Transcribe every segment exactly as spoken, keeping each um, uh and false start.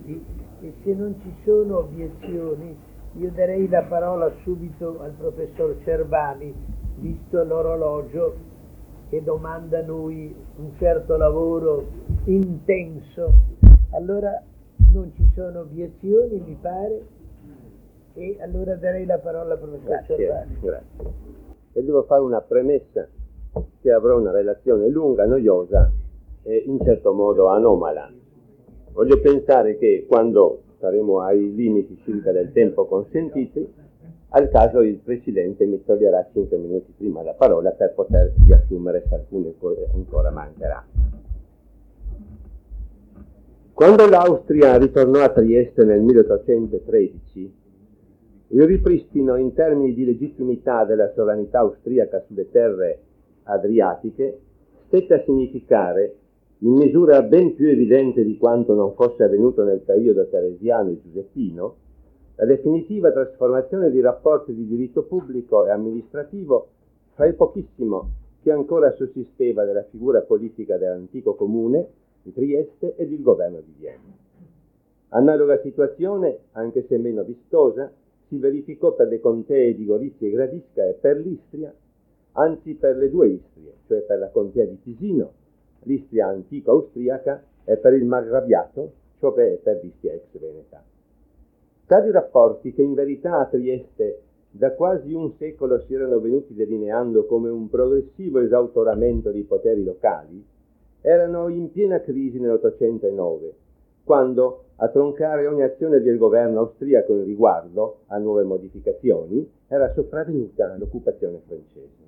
avanti, e se non ci sono obiezioni io darei la parola subito al professor Cervani, visto l'orologio che domanda a noi un certo lavoro intenso. Allora non ci sono obiezioni, mi pare, e allora darei la parola al professor Grazie, Cervani. Grazie. E devo fare una premessa che avrò una relazione lunga, noiosa e in certo modo anomala. Voglio pensare che quando saremo ai limiti circa del tempo consentiti, al caso il Presidente mi toglierà cinque minuti prima la parola per poter riassumere se alcune cose ancora mancherà. Quando l'Austria ritornò a Trieste nel milleottocentotredici, il ripristino in termini di legittimità della sovranità austriaca sulle terre adriatiche stette a significare, in misura ben più evidente di quanto non fosse avvenuto nel periodo teresiano e giuseppino, la definitiva trasformazione di rapporti di diritto pubblico e amministrativo fra il pochissimo che ancora sussisteva della figura politica dell'antico comune di Trieste ed il governo di Vienna. Analoga situazione, anche se meno vistosa, si verificò per le contee di Gorizia e Gradisca e per l'Istria, anzi per le due Istrie, cioè per la contea di Tisino, l'Istria antico austriaca, e per il Margraviato, cioè per l'Istria ex Veneta. Tali rapporti, che in verità a Trieste da quasi un secolo si erano venuti delineando come un progressivo esautoramento dei poteri locali, erano in piena crisi nell'ottocentonove, quando, a troncare ogni azione del governo austriaco in riguardo a nuove modificazioni, era sopravvenuta l'occupazione francese.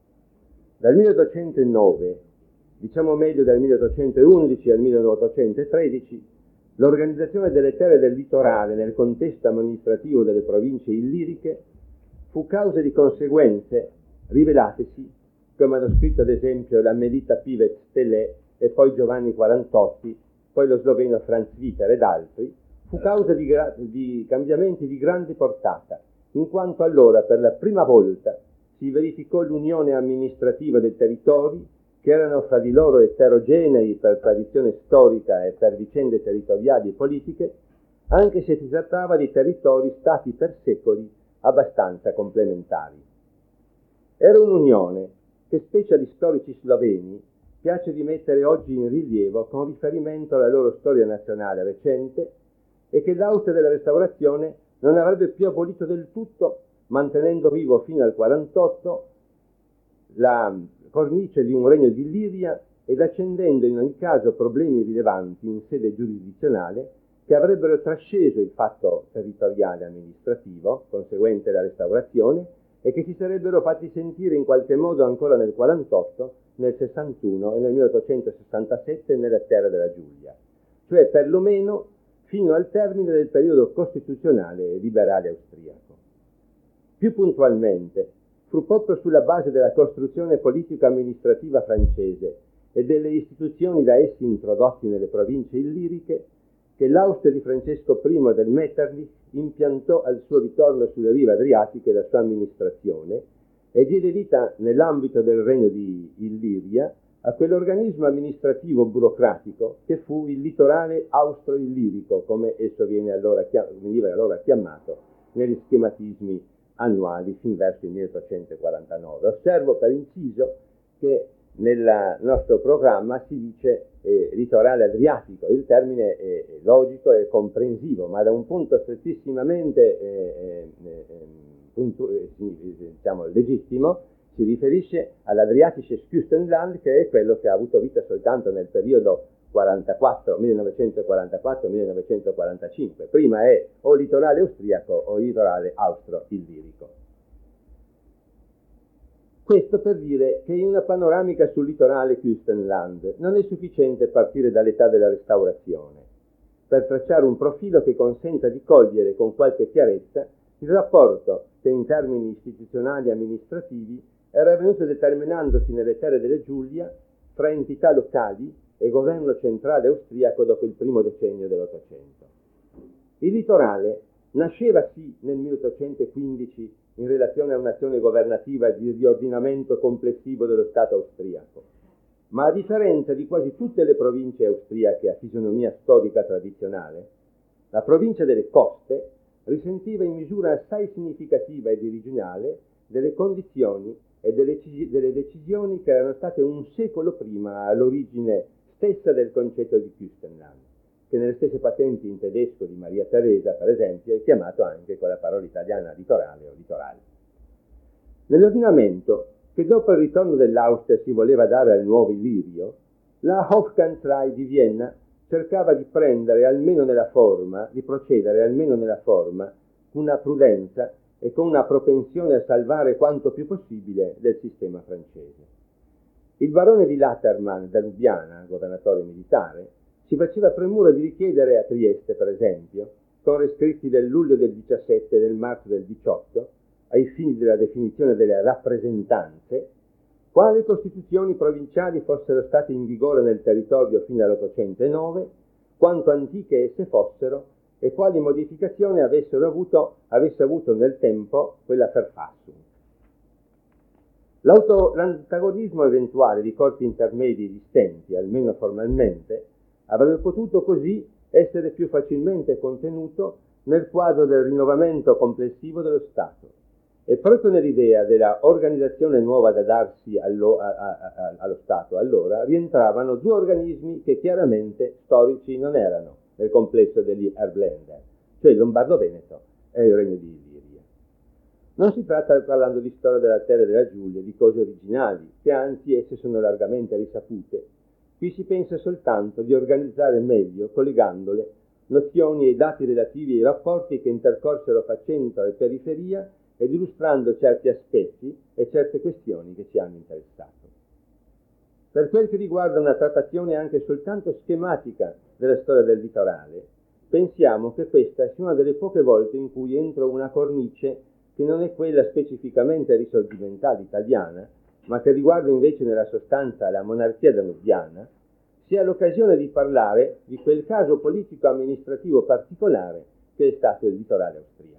Dal milleottocentonove, diciamo meglio dal milleottocentoundici al milleottocentotredici, l'organizzazione delle terre del litorale nel contesto amministrativo delle province illiriche fu causa di conseguenze rivelatesi, come hanno scritto ad esempio la Melita Pivet Stellè e poi Giovanni Quarantotti, poi lo sloveno Franz Wieter ed altri, fu causa di, gra- di cambiamenti di grande portata, in quanto allora per la prima volta si verificò l'unione amministrativa dei territori, che erano fra di loro eterogenei per tradizione storica e per vicende territoriali e politiche, anche se si trattava di territori stati per secoli abbastanza complementari. Era un'unione che, specie agli storici sloveni, piace di mettere oggi in rilievo con riferimento alla loro storia nazionale recente, e che l'Austria della Restaurazione non avrebbe più abolito del tutto, mantenendo vivo fino al quarantotto la cornice di un regno di Illiria ed accendendo in ogni caso problemi rilevanti in sede giurisdizionale che avrebbero trasceso il fatto territoriale amministrativo conseguente alla restaurazione e che si sarebbero fatti sentire in qualche modo ancora nel quarantotto, nel sessantuno e nel milleottocentosessantasette nella terra della Giulia, cioè perlomeno fino al termine del periodo costituzionale e liberale austriaco. Più puntualmente, fu proprio sulla base della costruzione politico-amministrativa francese e delle istituzioni da essi introdotti nelle province illiriche che l'Austria di Francesco I del Metternich impiantò al suo ritorno sulle rive adriatiche la sua amministrazione e diede vita nell'ambito del regno di Illiria a quell'organismo amministrativo burocratico che fu il litorale austro-illirico, come esso viene allora, veniva allora chiamato negli schematismi annuali fin verso il milleottocentoquarantanove. Osservo per inciso che nel nostro programma si dice eh, litorale adriatico. Il termine è, è logico e comprensivo, ma da un punto strettissimamente eh, eh, puntu- eh, diciamo, legittimo si riferisce all'Adriatisches Küstenland, che è quello che ha avuto vita soltanto nel periodo quarantaquattro, millenovecentoquarantaquattro millenovecentoquarantacinque. Prima è o litorale austriaco o litorale austro-illirico. Questo per dire che in una panoramica sul litorale Küstenland non è sufficiente partire dall'età della restaurazione per tracciare un profilo che consenta di cogliere con qualche chiarezza il rapporto che in termini istituzionali e amministrativi era venuto determinandosi nelle terre della Giulia tra entità locali e governo centrale austriaco dopo il primo decennio dell'Ottocento. Il litorale nasceva sì nel milleottocentoquindici in relazione a un'azione governativa di riordinamento complessivo dello Stato austriaco, ma a differenza di quasi tutte le province austriache a fisionomia storica tradizionale, La provincia delle coste risentiva in misura assai significativa ed originale delle condizioni e delle, delle decisioni che erano state un secolo prima all'origine stessa del concetto di Küstenland, che nelle stesse patenti in tedesco di Maria Teresa, per esempio, è chiamato anche con la parola italiana litorale o litorale. Nell'ordinamento che dopo il ritorno dell'Austria si voleva dare al nuovo Illirio, la Hofkanzlei di Vienna cercava di prendere almeno nella forma, di procedere almeno nella forma, con una prudenza e con una propensione a salvare quanto più possibile del sistema francese. Il barone di Laterman da Lubiana, governatore militare, si faceva premura di richiedere a Trieste, per esempio, con rescritti del luglio del diciassette e del marzo del diciotto, ai fini della definizione delle rappresentanze, quali costituzioni provinciali fossero state in vigore nel territorio fino all'ottocentonove, quanto antiche esse fossero e quali modificazioni avessero avuto, avesse avuto nel tempo quella Verfassung. L'antagonismo eventuale di corpi intermedi esistenti, almeno formalmente, avrebbe potuto così essere più facilmente contenuto nel quadro del rinnovamento complessivo dello Stato. E proprio nell'idea della organizzazione nuova da darsi allo, a, a, a, allo Stato allora rientravano due organismi che chiaramente storici non erano nel complesso degli Erblender, cioè il Lombardo-Veneto e il Regno di Illiria. Non si tratta, parlando di storia della terra e della Giulia, di cose originali, che anzi esse sono largamente risapute. Qui si pensa soltanto di organizzare meglio, collegandole, nozioni e dati relativi ai rapporti che intercorsero fra centro e periferia ed illustrando certi aspetti e certe questioni che ci hanno interessato. Per quel che riguarda una trattazione anche soltanto schematica della storia del litorale, pensiamo che questa sia una delle poche volte in cui entro una cornice che non è quella specificamente risorgimentale italiana, ma che riguarda invece nella sostanza la monarchia danubiana, sia l'occasione di parlare di quel caso politico-amministrativo particolare che è stato il litorale austriaco.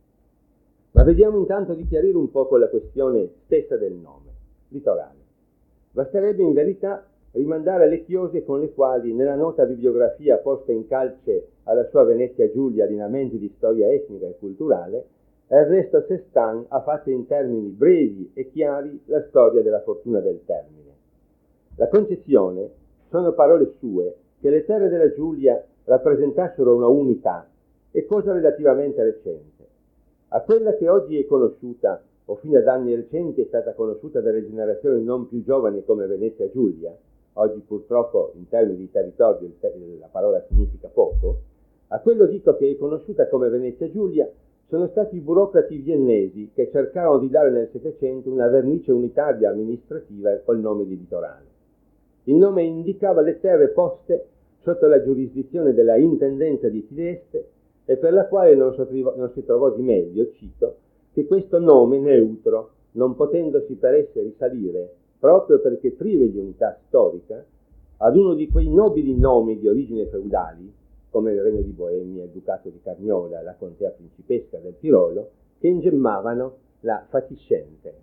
Ma vediamo intanto di chiarire un poco la questione stessa del nome, litorale. Basterebbe in verità rimandare alle chiose con le quali nella nota bibliografia posta in calce alla sua Venezia Giulia lineamenti di storia etnica e culturale, Ernesto Cestan ha fatto in termini brevi e chiari la storia della fortuna del termine. La concezione sono parole sue che le terre della Giulia rappresentassero una unità e cosa relativamente recente. A quella che oggi è conosciuta, o fino ad anni recenti è stata conosciuta dalle generazioni non più giovani come Venezia Giulia, oggi purtroppo in termini di territorio la parola significa poco, a quello dico che è conosciuta come Venezia Giulia sono stati i burocrati viennesi che cercarono di dare nel Settecento una vernice unitaria amministrativa col nome di litorale. Il nome indicava le terre poste sotto la giurisdizione della Intendenza di Trieste e per la quale non si, non si trovò di meglio, cito, che questo nome neutro, non potendosi per esse risalire, proprio perché prive di unità storica, ad uno di quei nobili nomi di origine feudali, come il Regno di Boemia, il Ducato di Carniola, la Contea Principesca del Tirolo, che ingemmavano la fatiscente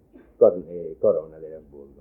corona dell'Asburgo.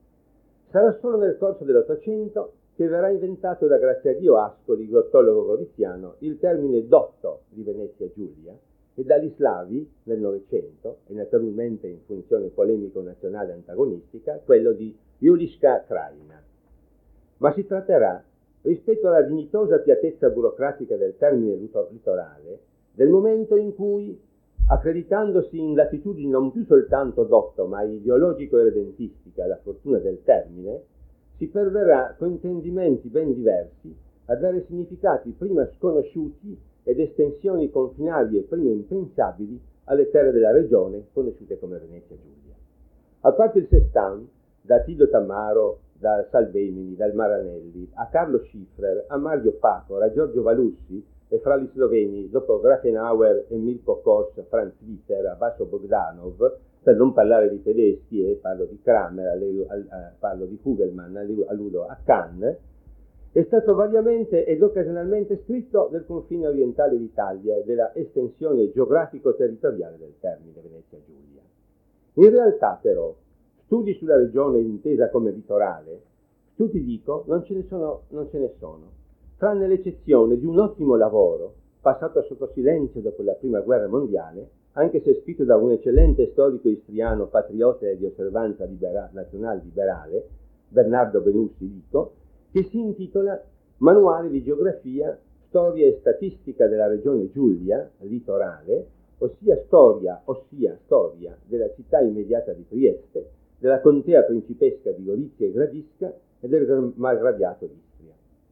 Sarà solo nel corso dell'Ottocento che verrà inventato da Graziadio Ascoli, glottologo goriziano, il termine dotto di Venezia Giulia, e dagli slavi nel Novecento, e naturalmente in funzione polemico-nazionale antagonistica, quello di Juliska Krajina. Ma si tratterà, rispetto alla dignitosa piattezza burocratica del termine litorale, del momento in cui, accreditandosi in latitudini non più soltanto dotto, ma ideologico e redentistica alla fortuna del termine, si perverrà con intendimenti ben diversi a dare significati prima sconosciuti ed estensioni confinarie prima impensabili alle terre della regione conosciute come Venezia Giulia. A parte il Cestan, da Tildo Tamaro, da Salvemini, dal Maranelli, a Carlo Schiffer, a Mario Pacora, a Giorgio Valussi e fra gli sloveni, dopo Grafenauer e Milko Kos, Franz Witter, a Vaso Bogdanov, per non parlare di tedeschi, e parlo di Kramer, parlo di Kugelmann, alludo a Kahn, è stato variamente ed occasionalmente scritto del confine orientale d'Italia e della estensione geografico-territoriale del termine Venezia Giulia. In realtà, però, studi sulla regione intesa come litorale, studi dico, non ce ne sono, non ce ne sono, tranne l'eccezione di un ottimo lavoro passato sotto silenzio dopo la Prima Guerra Mondiale, anche se scritto da un eccellente storico istriano, patriota e di osservanza libera, nazionale liberale, Bernardo Benussi Vico, che si intitola Manuale di geografia, storia e statistica della regione Giulia, litorale, ossia storia, ossia storia della città immediata di Trieste, della contea principesca di Gorizia e Gradisca e del margraviato di Istria.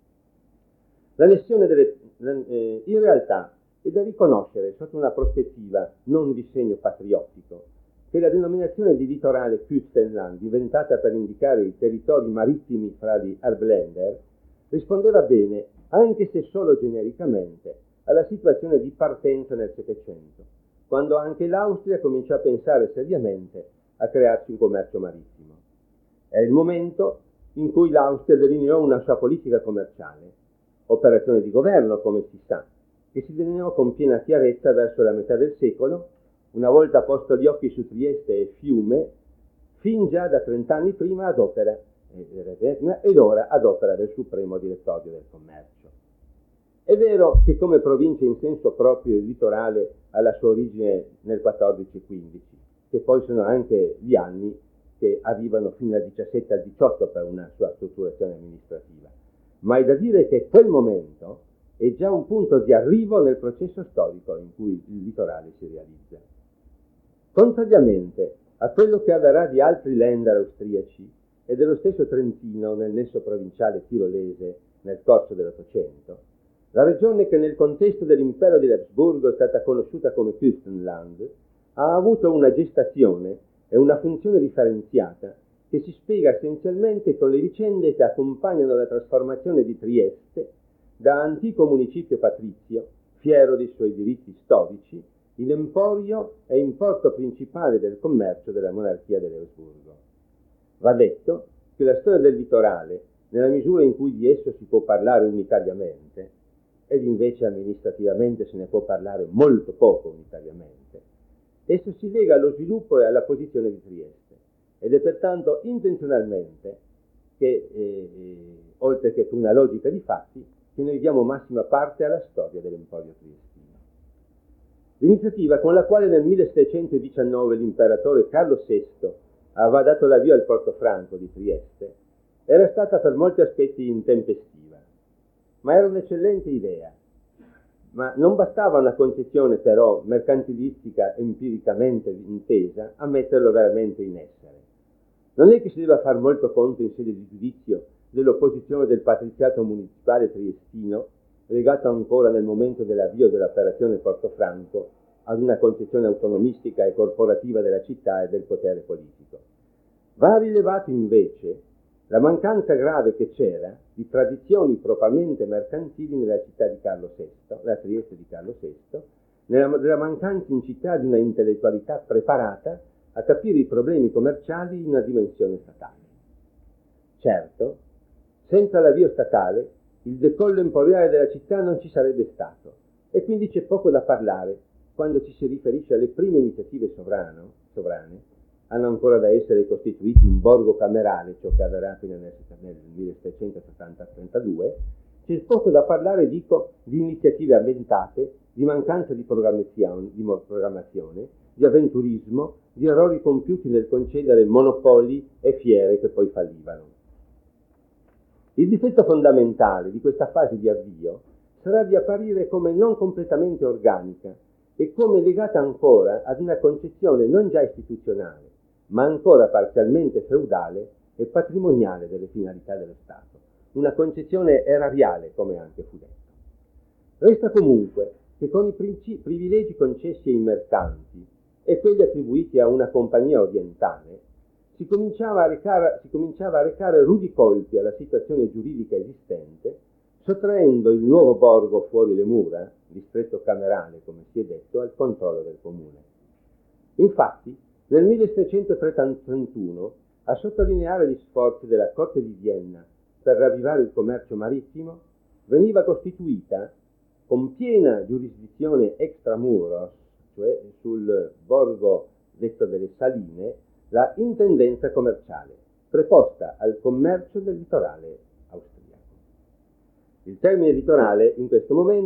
La lezione delle, eh, in realtà è da riconoscere sotto una prospettiva non di segno patriottico che la denominazione di litorale Küstenland, diventata per indicare i territori marittimi fra gli Erbländer, rispondeva bene, anche se solo genericamente, alla situazione di partenza nel Settecento, quando anche l'Austria cominciò a pensare seriamente a crearsi un commercio marittimo. È il momento in cui l'Austria delineò una sua politica commerciale, operazione di governo, come si sa, che si delineò con piena chiarezza verso la metà del secolo, una volta posto gli occhi su Trieste e Fiume, fin già da trent'anni prima ad opera, ed ora ad opera del Supremo Direttorio del Commercio. È vero che come provincia in senso proprio il litorale ha la sua origine nel quattordici quindici, che poi sono anche gli anni che arrivano fino al diciassette al diciotto per una sua strutturazione amministrativa, ma è da dire che quel momento è già un punto di arrivo nel processo storico in cui il litorale si realizza. Contrariamente a quello che avverrà di altri Länder austriaci e dello stesso Trentino nel nesso provinciale tirolese nel corso dell'Ottocento, la regione che nel contesto dell'impero di Habsburgo è stata conosciuta come Küstenland ha avuto una gestazione e una funzione differenziata che si spiega essenzialmente con le vicende che accompagnano la trasformazione di Trieste da antico municipio patrizio, fiero dei suoi diritti storici, in emporio e in porto principale del commercio della monarchia dell'Asburgo. Va detto che la storia del litorale, nella misura in cui di esso si può parlare unitariamente, ed invece amministrativamente se ne può parlare molto poco unitariamente, esso si lega allo sviluppo e alla posizione di Trieste, ed è pertanto intenzionalmente che, eh, oltre che per una logica di fatti, che noi diamo massima parte alla storia dell'emporio triestino. L'iniziativa con la quale nel millesettecentodiciannove l'imperatore Carlo sesto aveva dato l'avvio al Porto Franco di Trieste era stata per molti aspetti intempestiva, ma era un'eccellente idea. Ma non bastava una concezione però mercantilistica empiricamente intesa a metterlo veramente in essere. Non è che si debba far molto conto in sede di giudizio dell'opposizione del patriziato municipale triestino, legato ancora nel momento dell'avvio dell'operazione Portofranco ad una concezione autonomistica e corporativa della città e del potere politico. Va rilevato invece la mancanza grave che c'era di tradizioni propriamente mercantili nella città di Carlo sesto, la Trieste di Carlo sesto, nella, nella mancanza in città di una intellettualità preparata a capire i problemi commerciali in una dimensione statale. Certo, senza l'avvio statale, il decollo emporiale della città non ci sarebbe stato, e quindi c'è poco da parlare quando ci si riferisce alle prime iniziative sovrano, sovrane. Hanno ancora da essere costituiti un borgo camerale, ciò che avverrà fino nel, nel millesettecentosettanta trentadue, c'è poco da parlare, dico, di iniziative avventate, di mancanza di programmazione, di programmazione, di avventurismo, di errori compiuti nel concedere monopoli e fiere che poi fallivano. Il difetto fondamentale di questa fase di avvio sarà di apparire come non completamente organica e come legata ancora ad una concezione non già istituzionale, ma ancora parzialmente feudale e patrimoniale delle finalità dello Stato, una concezione erariale, come anche fu detto. Resta comunque che con i privilegi concessi ai mercanti e quelli attribuiti a una compagnia orientale, si cominciava a recare, si cominciava a recare rudi colpi alla situazione giuridica esistente, sottraendo il nuovo borgo fuori le mura, distretto camerale, come si è detto, al controllo del comune. Infatti, nel millesettecentotrentuno, a sottolineare gli sforzi della Corte di Vienna per ravvivare il commercio marittimo, veniva costituita, con piena giurisdizione extramuros, cioè sul borgo detto delle Saline, la intendenza commerciale, preposta al commercio del litorale austriaco. Il termine litorale in questo momento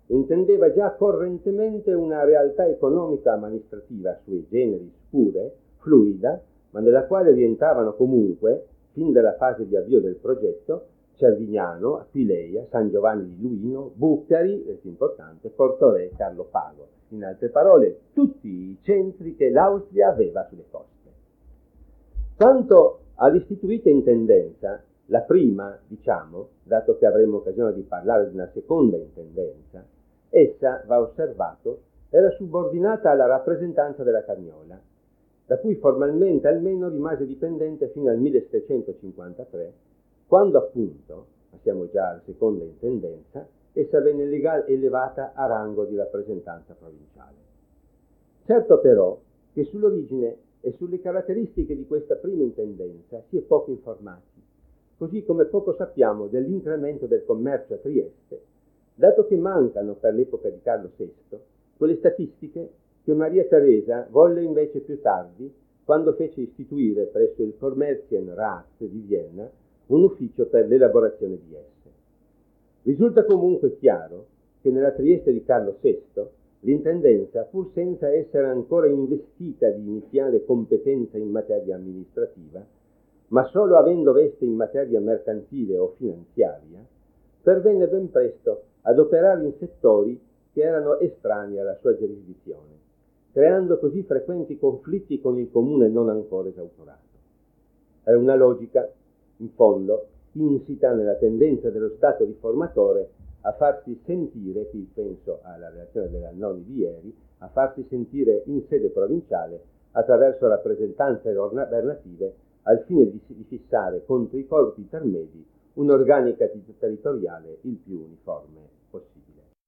intendeva già correntemente una realtà economica amministrativa sui generis pure, fluida, ma nella quale rientravano comunque, fin dalla fase di avvio del progetto, Cervignano, Aquileia, San Giovanni di Luino, Bucari, è importante, Portoré, Carlo Pago. In altre parole, tutti i centri che l'Austria aveva sulle coste. Quanto all'istituita intendenza, la prima, diciamo, dato che avremo occasione di parlare di una seconda intendenza, essa, va osservato, era subordinata alla rappresentanza della Carniola, da cui formalmente almeno rimase dipendente fino al millesettecentocinquantatré, quando appunto, ma siamo già alla seconda intendenza, essa venne elevata a rango di rappresentanza provinciale. Certo però che sull'origine e sulle caratteristiche di questa prima intendenza si è poco informati, così come poco sappiamo dell'incremento del commercio a Trieste, dato che mancano per l'epoca di Carlo sesto quelle statistiche che Maria Teresa volle invece più tardi, quando fece istituire presso il Kommerzienrat di Vienna un ufficio per l'elaborazione di esse. Risulta comunque chiaro che nella Trieste di Carlo sesto l'intendenza, pur senza essere ancora investita di iniziale competenza in materia amministrativa, ma solo avendo veste in materia mercantile o finanziaria, pervenne ben presto ad operare in settori che erano estranei alla sua giurisdizione, creando così frequenti conflitti con il comune non ancora esautorato. È una logica, in fondo, insita nella tendenza dello Stato riformatore a farsi sentire, qui penso alla relazione dell'Annoni di ieri, a farsi sentire in sede provinciale attraverso rappresentanze governative al fine di, di fissare contro i corpi intermedi un'organica territoriale il più uniforme possibile.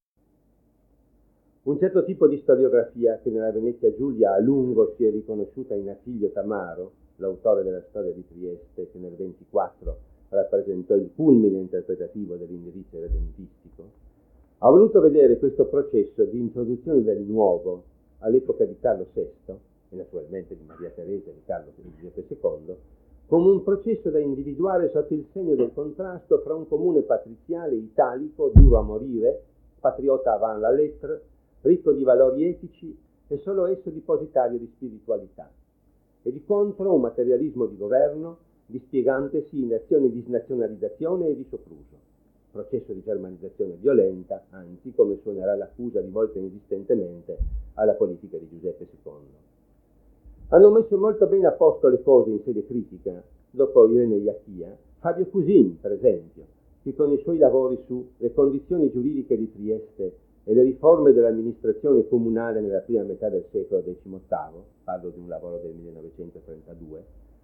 Un certo tipo di storiografia che nella Venezia Giulia a lungo si è riconosciuta in Attilio Tamaro, l'autore della storia di Trieste, che nel ventiquattro rappresentò il culmine interpretativo dell'indirizzo redentistico, ha voluto vedere questo processo di introduzione del nuovo all'epoca di Carlo sesto e naturalmente di Maria Teresa e di Carlo Giuseppe secondo come un processo da individuare sotto il segno del contrasto fra un comune patriziale italico, duro a morire, patriota avant la lettre, ricco di valori etici e solo esso depositario di spiritualità, e di contro un materialismo di governo dispiegantesi in azioni di snazionalizzazione e di sopruso, processo di germanizzazione violenta, anzi, come suonerà l'accusa rivolta insistentemente alla politica di Giuseppe secondo. Hanno messo molto bene a posto le cose in sede critica, dopo Irene Iachia, Fabio Cusin, per esempio, che con i suoi lavori su le condizioni giuridiche di Trieste e le riforme dell'amministrazione comunale nella prima metà del secolo diciottavo, parlo di un lavoro del millenovecentotrentadue,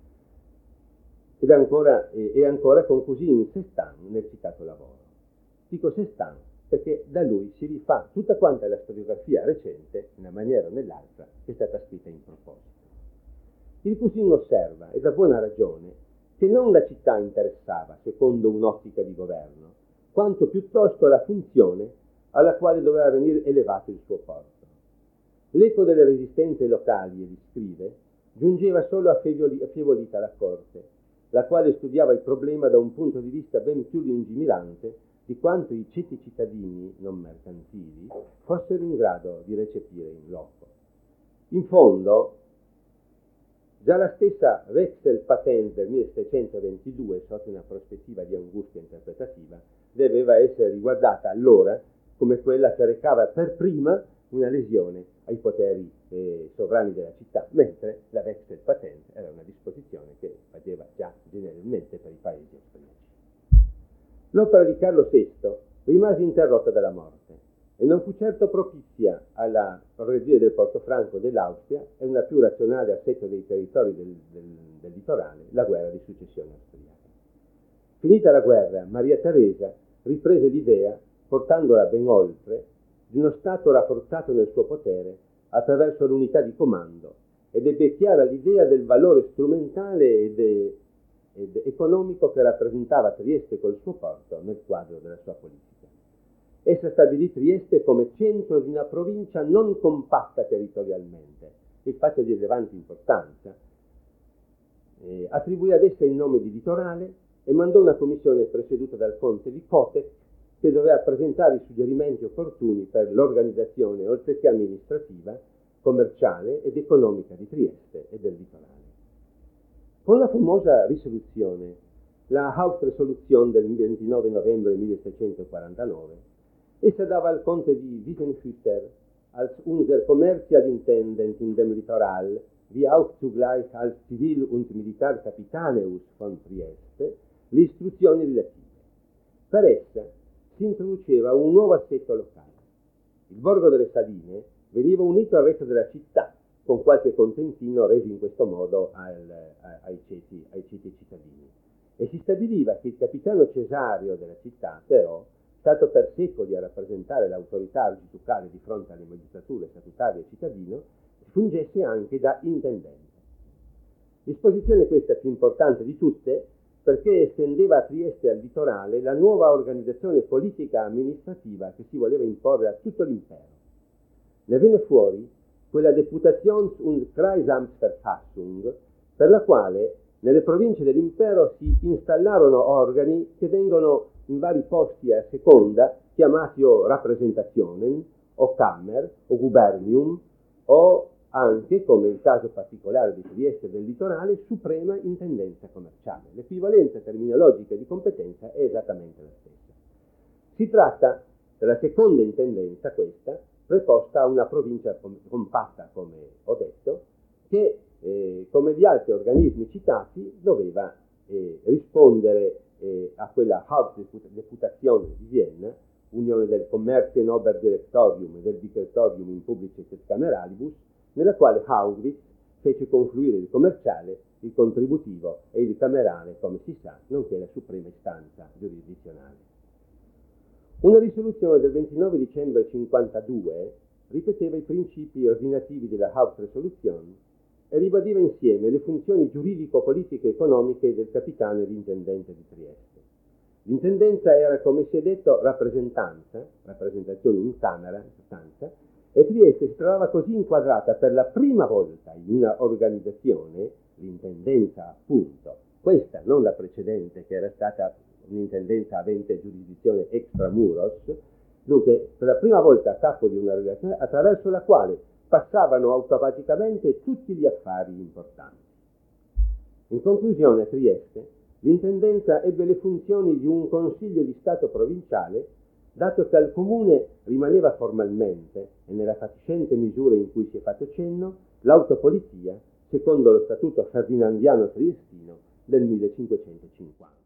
ed ancora, e, e ancora con Cusin Sestan nel citato lavoro. Dico Sestan perché da lui si rifà tutta quanta la storiografia recente, in una maniera o nell'altra, che è stata scritta in proposito. Il Cusin osserva, e da buona ragione, che non la città interessava, secondo un'ottica di governo, quanto piuttosto la funzione alla quale doveva venire elevato il suo porto. L'eco delle resistenze locali, egli scrive, giungeva solo affievolita alla corte, la quale studiava il problema da un punto di vista ben più lungimirante di quanto i ceti cittadini, non mercantili, fossero in grado di recepire in loco. In fondo, già la stessa Wechselpatent del millesettecentoventidue, sotto una prospettiva di angustia interpretativa, doveva essere riguardata allora come quella che recava per prima una lesione ai poteri eh, sovrani della città, mentre la Wechselpatent era una disposizione che faceva già generalmente per i paesi austriaci. L'opera di Carlo sesto rimase interrotta dalla morte e non fu certo propizia alla progredire del Portofranco dell'Austria e una più razionale assetto dei territori del, del, del litorale, la guerra di successione austriaca. Finita la guerra, Maria Teresa riprese l'idea, portandola ben oltre, di uno Stato rafforzato nel suo potere attraverso l'unità di comando, ed ebbe chiara l'idea del valore strumentale ed, ed economico che rappresentava Trieste col suo porto nel quadro della sua politica. Essa stabilì Trieste come centro di una provincia non compatta territorialmente, il fatto di rilevante importanza, eh, attribuì ad essa il nome di litorale e mandò una commissione presieduta dal conte di Kotek che doveva presentare i suggerimenti opportuni per l'organizzazione, oltre che amministrativa, commerciale ed economica di Trieste e del litorale. Con la famosa risoluzione, la Hauptresolution del ventinove novembre milleseicentoquarantanove, essa dava al conte di Wiesenhütter, als unser Kommerzialintendent in dem Litoral, wie auch zugleich als Zivil- und Militarcapitaneus von Trieste, le istruzioni relative. Per essa si introduceva un nuovo assetto locale. Il borgo delle Saline veniva unito al resto della città, con qualche contentino reso in questo modo al, a, ai, ceti, ai ceti cittadini. E si stabiliva che il capitano cesario della città, però, stato per secoli a rappresentare l'autorità arciducale di fronte alle magistrature statutarie cittadino, fungesse anche da intendente. Disposizione questa più importante di tutte, perché estendeva a Trieste e al litorale la nuova organizzazione politica amministrativa che si voleva imporre a tutto l'impero. Ne venne fuori quella Deputations- und Kreisamtsverfassung, per la quale nelle province dell'impero si installarono organi che vengono in vari posti a seconda chiamati o rappresentationen, o Kammer, o Gubernium, o anche, come il caso particolare di Trieste e del litorale, Suprema Intendenza Commerciale. L'equivalenza terminologica di competenza è esattamente la stessa. Si tratta della seconda intendenza, questa, preposta a una provincia compatta, come ho detto, che, eh, come gli altri organismi citati, doveva eh, rispondere eh, a quella Hauptdeputation di Vienna, Unione del Commercio Oberdirektorium e del Direktorium in Publicis et Cameralibus, nella quale Haugwitz fece confluire il commerciale, il contributivo e il camerale, come si sa, nonché la suprema istanza giurisdizionale. Una risoluzione del ventinove dicembre cinquantadue ripeteva i principi ordinativi della Hauptresolution e ribadiva insieme le funzioni giuridico-politiche e economiche del capitano e l'intendente di Trieste. L'intendenza era, come si è detto, rappresentanza, rappresentazione in camera, in sostanza, e Trieste si trovava così inquadrata per la prima volta in una organizzazione, l'intendenza appunto, questa non la precedente che era stata un'intendenza avente giurisdizione extramuros, dunque per la prima volta a capo di una relazione attraverso la quale passavano automaticamente tutti gli affari importanti. In conclusione, a Trieste, l'intendenza ebbe le funzioni di un consiglio di Stato provinciale, dato che al comune rimaneva formalmente, e nella fatiscente misura in cui si è fatto cenno, l'autopolizia, secondo lo statuto ferdinandiano triestino del millecinquecentocinquanta.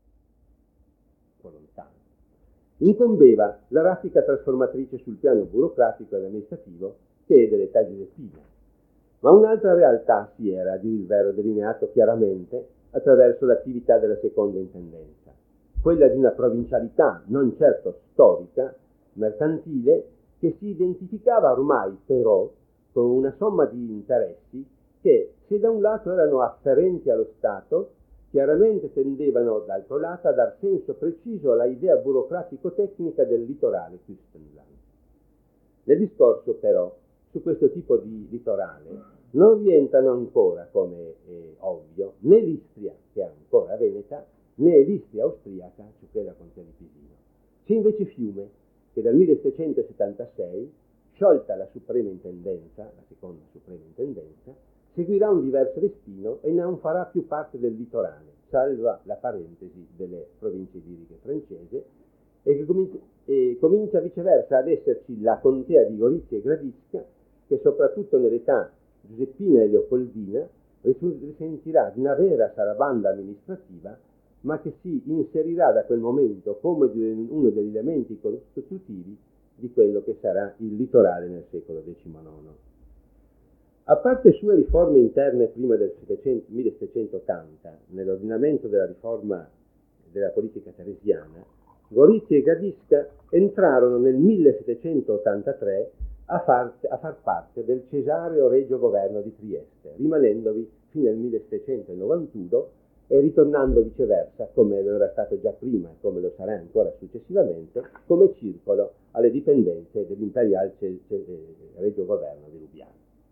Volontà. Incombeva la raffica trasformatrice sul piano burocratico ed amministrativo che è dell'età giuseppina, ma un'altra realtà si era, a dire il vero, delineato chiaramente attraverso l'attività della seconda intendenza, quella di una provincialità non certo storica, mercantile, che si identificava ormai però con una somma di interessi che, se da un lato erano afferenti allo Stato, chiaramente tendevano d'altro lato a dar senso preciso alla idea burocratico-tecnica del litorale Küstenland. Nel discorso però su questo tipo di litorale non rientrano ancora, come è ovvio, né l'Istria, che è ancora veneta, né l'Istria austriaca, cioè quella contea di Pisino. C'è invece Fiume, che dal milleseicentosettantasei, sciolta la Suprema Intendenza, la seconda Suprema Intendenza, seguirà un diverso destino e non farà più parte del litorale, salva la parentesi delle province liriche francese, e che comincia, e comincia viceversa ad esserci la contea di Gorizia e Gradisca, che soprattutto nell'età giuseppina e leopoldina risentirà di una vera sarabanda amministrativa, ma che si inserirà da quel momento come uno degli elementi costitutivi di quello che sarà il litorale nel secolo diciannove. A parte sue riforme interne prima del millesettecentottanta, nell'ordinamento della riforma della politica teresiana, Gorizia e Gradisca entrarono nel millesettecentottantatré a far, a far parte del Cesareo Regio Governo di Trieste, rimanendovi fino al millesettecentonovantuno e ritornando viceversa, come lo era stato già prima e come lo sarà ancora successivamente, come circolo alle dipendenze dell'Imperial Regio Governo di Lubiana.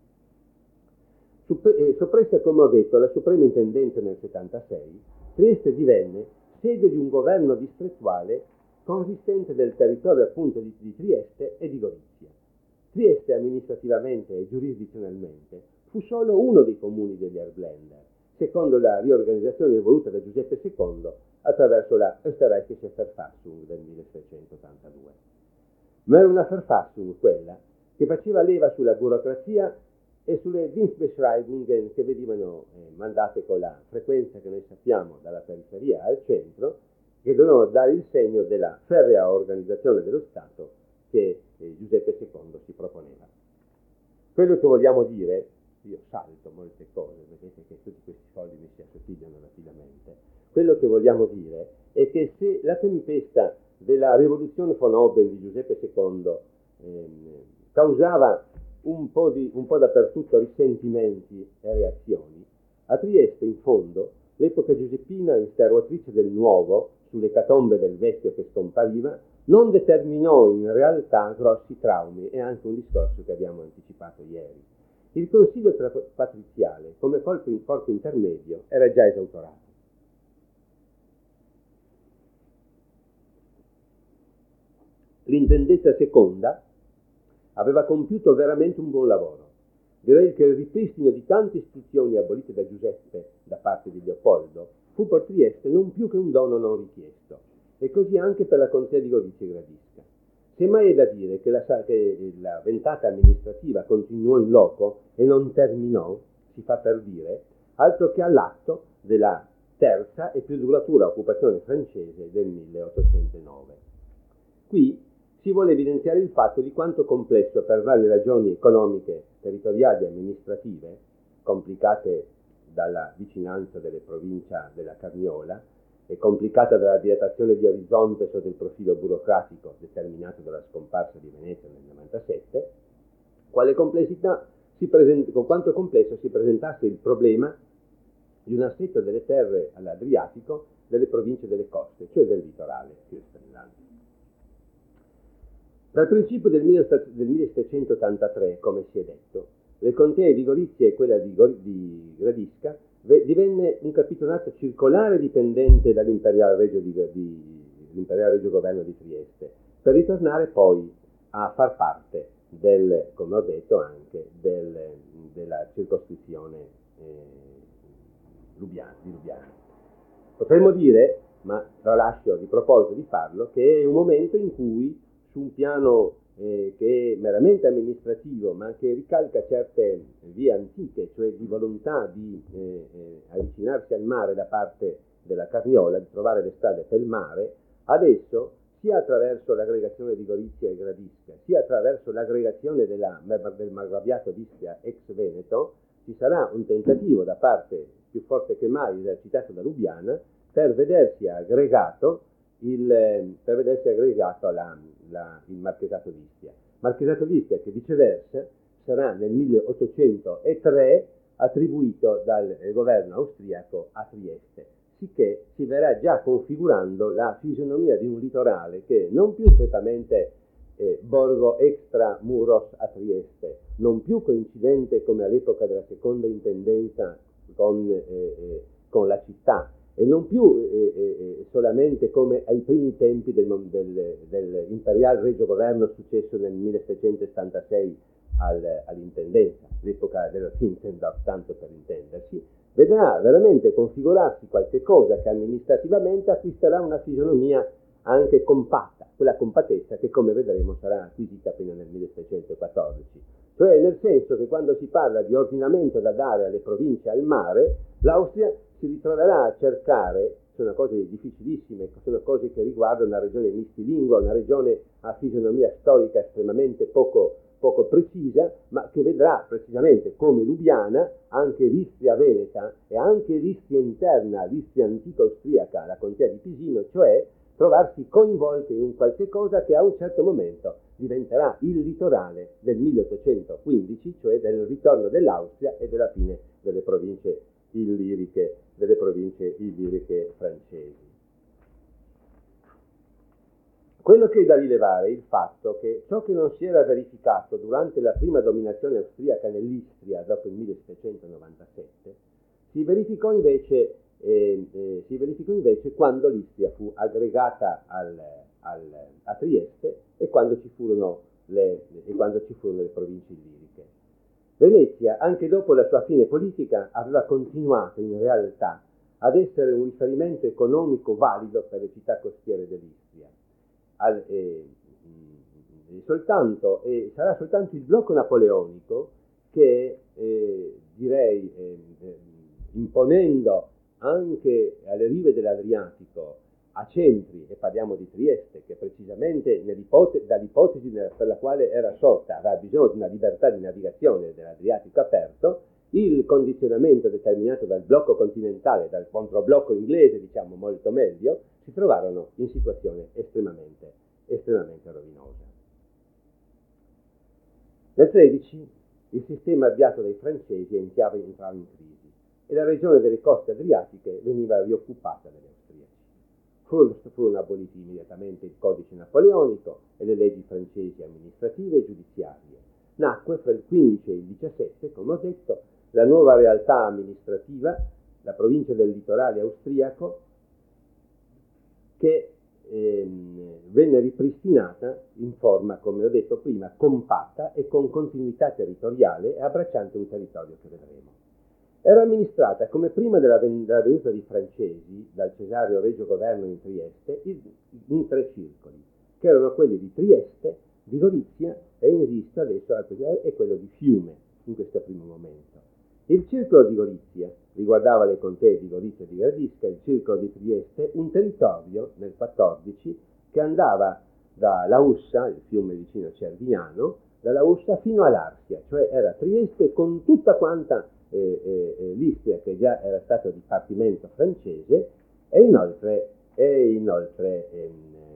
Soppressa, come ho detto, la Suprema Intendenza nel settantasei, Trieste divenne sede di un governo distrettuale consistente del territorio appunto di, di Trieste e di Gorizia. Trieste amministrativamente e giurisdizionalmente fu solo uno dei comuni degli Erblender, secondo la riorganizzazione voluta da Giuseppe secondo attraverso la Österreichische Verfassung del milleseicentoottantadue. Ma era una Verfassung quella che faceva leva sulla burocrazia e sulle Dienstbeschreibungen che venivano eh, mandate con la frequenza che noi sappiamo dalla periferia al centro, che dovevano dare il segno della ferrea organizzazione dello Stato che eh, Giuseppe secondo si proponeva. Quello che vogliamo dire, io salto molte cose, vedete che tutti questi fogli mi si assottigliano rapidamente, quello che vogliamo dire è che se la tempesta della rivoluzione von Oben di Giuseppe secondo ehm, causava un po', di, un po' dappertutto risentimenti e reazioni, a Trieste in fondo l'epoca giuseppina, instauratrice del nuovo sulle catombe del vecchio che scompariva, non determinò in realtà grossi traumi, e anche un discorso che abbiamo anticipato ieri. Il consiglio patriziale, come corpo, corpo intermedio, era già esautorato. L'intendenza seconda aveva compiuto veramente un buon lavoro. Direi che il ripristino di tante istituzioni abolite da Giuseppe da parte di Leopoldo fu per Trieste non più che un dono non richiesto, e così anche per la contea di Gorizia e Gradisca. Semmai è da dire che la, che la ventata amministrativa continuò in loco e non terminò, si fa per dire, altro che all'atto della terza e più duratura occupazione francese del milleottocentonove. Qui si vuole evidenziare il fatto di quanto complesso per varie ragioni economiche, territoriali e amministrative, complicate dalla vicinanza delle provincia della Carniola e complicata dalla dilatazione di orizzonte sotto il profilo burocratico determinato dalla scomparsa di Venezia nel novantasette, quale complessità si present- con quanto complesso si presentasse il problema di un assetto delle terre all'Adriatico delle province delle coste, cioè del litorale più esternamente. Dal principio del millesettecentottantatré, come si è detto, le contee di Gorizia e quella di, Gor- di Gradisca ve- divenne un capitolato circolare dipendente dall'imperiale regio, di, di, l'imperiale regio governo di Trieste, per ritornare poi a far parte del, come ho detto anche, del, della circoscrizione eh, Lubiana, di Lubiana. Potremmo dire, ma tralascio di proposito di farlo, che è un momento in cui su un piano eh, che è meramente amministrativo, ma che ricalca certe vie antiche, cioè di volontà di eh, eh, avvicinarsi al mare da parte della Carniola, di trovare le strade per il mare, adesso, sia attraverso l'aggregazione di Gorizia e Gradisca, sia attraverso l'aggregazione della, del margraviato d'Istria ex Veneto, ci sarà un tentativo da parte più forte che mai esercitato da Lubiana per vedersi aggregato il, per vedersi aggregato alla, la, il Marchesato d'Istria. Marchesato d'Istria che viceversa sarà nel milleottocentotre attribuito dal governo austriaco a Trieste, sicché si verrà già configurando la fisionomia di un litorale che non più strettamente eh, borgo extra muros a Trieste, non più coincidente come all'epoca della seconda intendenza con, eh, eh, con la città, e non più eh, eh, solamente come ai primi tempi del, del, dell'imperial regio governo successo nel millesettecentosettantasei al, all'intendenza, l'epoca dello Zinzendorf, tanto per intendersi, vedrà veramente configurarsi qualche cosa che amministrativamente acquisterà una fisionomia anche compatta, quella compattezza che, come vedremo, sarà acquisita appena nel millesettecentoquattordici. Cioè nel senso che quando si parla di ordinamento da dare alle province al mare, l'Austria si ritroverà a cercare, sono cose difficilissime, sono cose che riguardano una regione mistilingua, una regione a fisionomia storica estremamente poco, poco precisa, ma che vedrà precisamente come Lubiana anche l'Istria veneta e anche l'Istria interna, l'Istria antica austriaca, la contea di Pisino, cioè trovarsi coinvolte in un qualche cosa che a un certo momento diventerà il litorale del milleottocentoquindici, cioè del ritorno dell'Austria e della fine delle province illiriche, delle province illiriche francesi. Quello che è da rilevare è il fatto che ciò che non si era verificato durante la prima dominazione austriaca nell'Istria dopo il millesettecentonovantasette si verificò invece, eh, eh, si verificò invece quando l'Istria fu aggregata al, al, a Trieste e quando ci furono le, e quando ci furono le province illiriche. Venezia, anche dopo la sua fine politica, aveva continuato in realtà ad essere un riferimento economico valido per le città costiere dell'Istria. Al, eh, soltanto, eh, sarà soltanto il blocco napoleonico che, eh, direi, eh, eh, imponendo anche alle rive dell'Adriatico a centri, e parliamo di Trieste, che precisamente dall'ipotesi per la quale era sorta aveva bisogno di una libertà di navigazione dell'Adriatico aperto, il condizionamento determinato dal blocco continentale, dal controblocco inglese, diciamo molto meglio, si trovarono in situazione estremamente, estremamente rovinosa. Nel tredici il sistema avviato dai francesi entrava in crisi e la regione delle coste adriatiche veniva rioccupata dagli austriaci. Furono, furono aboliti immediatamente il codice napoleonico e le leggi francesi amministrative e giudiziarie. Nacque fra il quindici e il diciassette, come ho detto, la nuova realtà amministrativa, la provincia del litorale austriaco, che ehm, venne ripristinata in forma, come ho detto prima, compatta e con continuità territoriale e abbracciante un territorio che vedremo. Era amministrata, come prima della, ven- della venuta dei francesi, dal Cesareo Regio Governo in Trieste, in, in tre circoli, che erano quelli di Trieste, di Gorizia e in esiste adesso e quello di Fiume, in questo primo momento. Il circolo di Gorizia riguardava le contee di Gorizia e di Gradisca, il circolo di Trieste, un territorio nel quattordici che andava da Laussa, il fiume vicino a Cervignano, da Laussa fino a Larsia, cioè era Trieste con tutta quanta eh, eh, l'Istria che già era stato dipartimento francese e inoltre, e, inoltre ehm,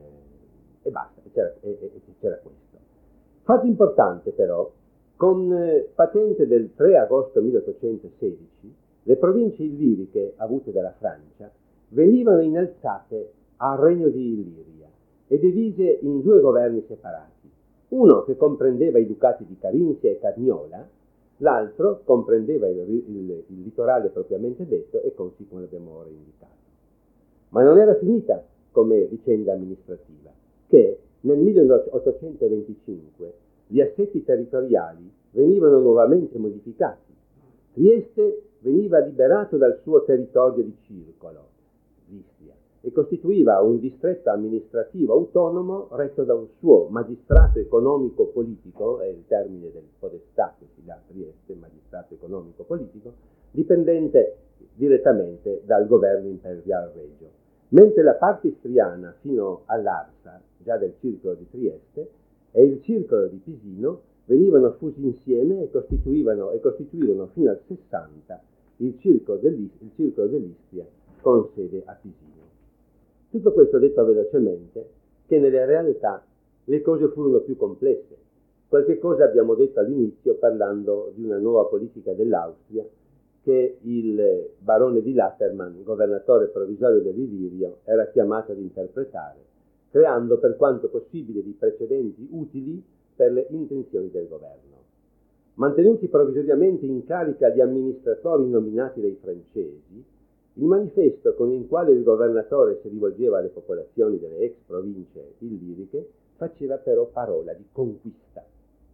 e basta, c'era, e, e, c'era questo. Fatto importante però, con eh, patente del tre agosto milleottocentosedici, le province illiriche avute dalla Francia venivano innalzate al Regno di Illiria e divise in due governi separati, uno che comprendeva i ducati di Carinzia e Carniola, l'altro comprendeva il, il, il litorale propriamente detto e così come l'abbiamo ora indicato. Ma non era finita come vicenda amministrativa, che nel milleottocentoventicinque gli assetti territoriali venivano nuovamente modificati. Trieste veniva liberato dal suo territorio di circolo, l'Istria, e costituiva un distretto amministrativo autonomo retto da un suo magistrato economico-politico, è il termine del podestà che si dà a Trieste, magistrato economico-politico, dipendente direttamente dal governo imperiale regio. Mentre la parte istriana fino all'Arsa, già del circolo di Trieste, e il circolo di Pisino venivano fusi insieme e costituivano, e costituirono fino al sessanta il circolo, dell'Istria, il circolo dell'Istria con sede a Pisino. Tutto questo detto velocemente, che nella realtà le cose furono più complesse. Qualche cosa abbiamo detto all'inizio parlando di una nuova politica dell'Austria che il barone di Laterman, governatore provvisorio dell'Illirio, era chiamato ad interpretare, creando per quanto possibile di precedenti utili per le intenzioni del governo. Mantenuti provvisoriamente in carica gli amministratori nominati dai francesi, il manifesto con il quale il governatore si rivolgeva alle popolazioni delle ex province illiriche faceva però parola di conquista.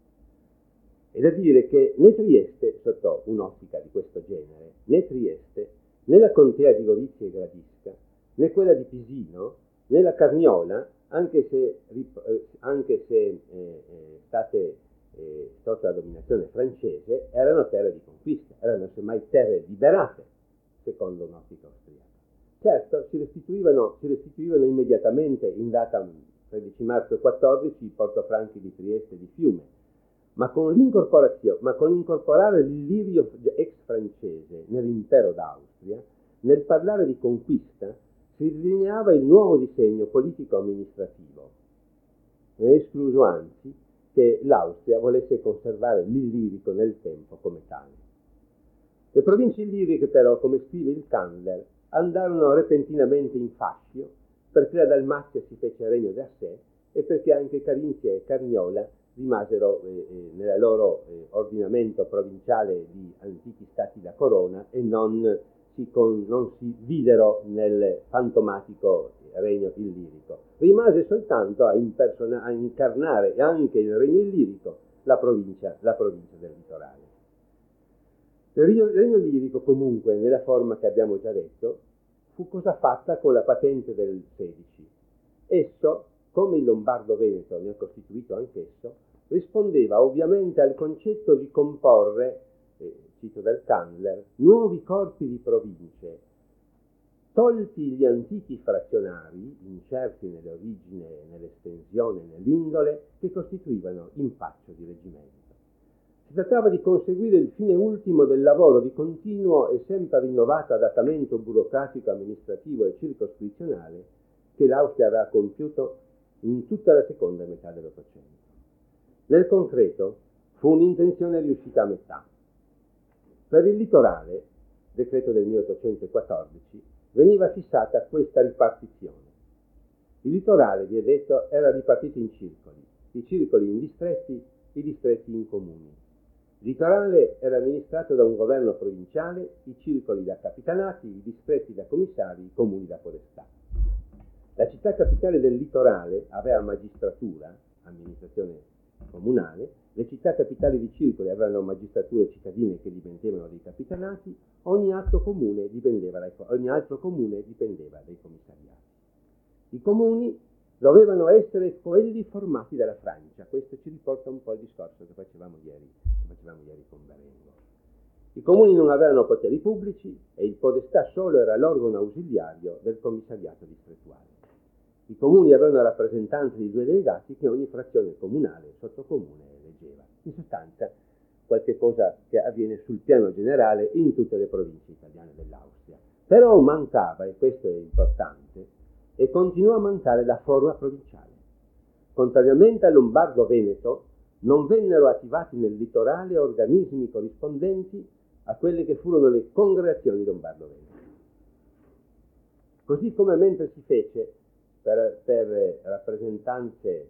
È da dire che né Trieste, sotto un'ottica di questo genere, né Trieste, né la contea di Gorizia e Gradisca, né quella di Pisino, né la Carniola, anche se, anche se eh, eh, state eh, sotto la dominazione francese, erano terre di conquista, erano semmai terre liberate, secondo un'ottica austriaca. Certo, si restituivano, si restituivano immediatamente in data tredici marzo quattordici i portofranchi di Trieste e di Fiume, ma con l'incorporazione, ma con l'incorporare l'Illirio ex francese nell'impero d'Austria, nel parlare di conquista, si delineava il nuovo disegno politico-amministrativo, escluso anzi che l'Austria volesse conservare l'Illirico nel tempo come tale. Le province illiriche però, come scrive il Candler, andarono repentinamente in fascio perché la Dalmazia si fece regno da sé e perché anche Carinzia e Carniola rimasero eh, eh, nel loro eh, ordinamento provinciale di antichi stati da corona e non si, con, non si videro nel fantomatico regno illirico. Rimase soltanto a, impersona- a incarnare anche il regno illirico la provincia, la provincia del litorale. Il regno illirico comunque, nella forma che abbiamo già detto, fu cosa fatta con la patente del sedici. Esso, come il Lombardo-Veneto ne ha costituito anch'esso, rispondeva ovviamente al concetto di comporre, eh, cito del Candler, nuovi corpi di province, tolti gli antichi frazionari, incerti nell'origine, nell'estensione, nell'indole, che costituivano impaccio di reggimento. Si trattava di conseguire il fine ultimo del lavoro di continuo e sempre rinnovato adattamento burocratico, amministrativo e circoscrizionale che l'Austria aveva compiuto in tutta la seconda metà dell'Ottocento. Nel concreto fu un'intenzione riuscita a metà. Per il litorale, decreto del milleottocentoquattordici, veniva fissata questa ripartizione. Il litorale, vi è detto, era ripartito in circoli, i circoli in distretti, i distretti in comuni. Il litorale era amministrato da un governo provinciale, i circoli da capitanati, i distretti da commissari, i comuni da podestà. La città capitale del litorale aveva magistratura, amministrazione comunale, le città capitali di circoli avevano magistrature cittadine che dipendevano dai capitanati, ogni altro comune dipendeva dai, ogni altro comune dipendeva dai commissariati. I comuni dovevano essere quelli formati dalla Francia. Questo ci riporta un po' il discorso che facevamo ieri, che facevamo ieri con Berengo. I comuni non avevano poteri pubblici e il podestà solo era l'organo ausiliario del commissariato distrettuale. I comuni avevano rappresentanti di due delegati che ogni frazione comunale, sottocomune, eleggeva. In sostanza, qualche cosa che avviene sul piano generale in tutte le province italiane dell'Austria. Però mancava, e questo è importante, e continua a mancare la forma provinciale. Contrariamente al Lombardo-Veneto, non vennero attivati nel litorale organismi corrispondenti a quelle che furono le congregazioni Lombardo-Veneto. Così come mentre si fece per, per rappresentanze,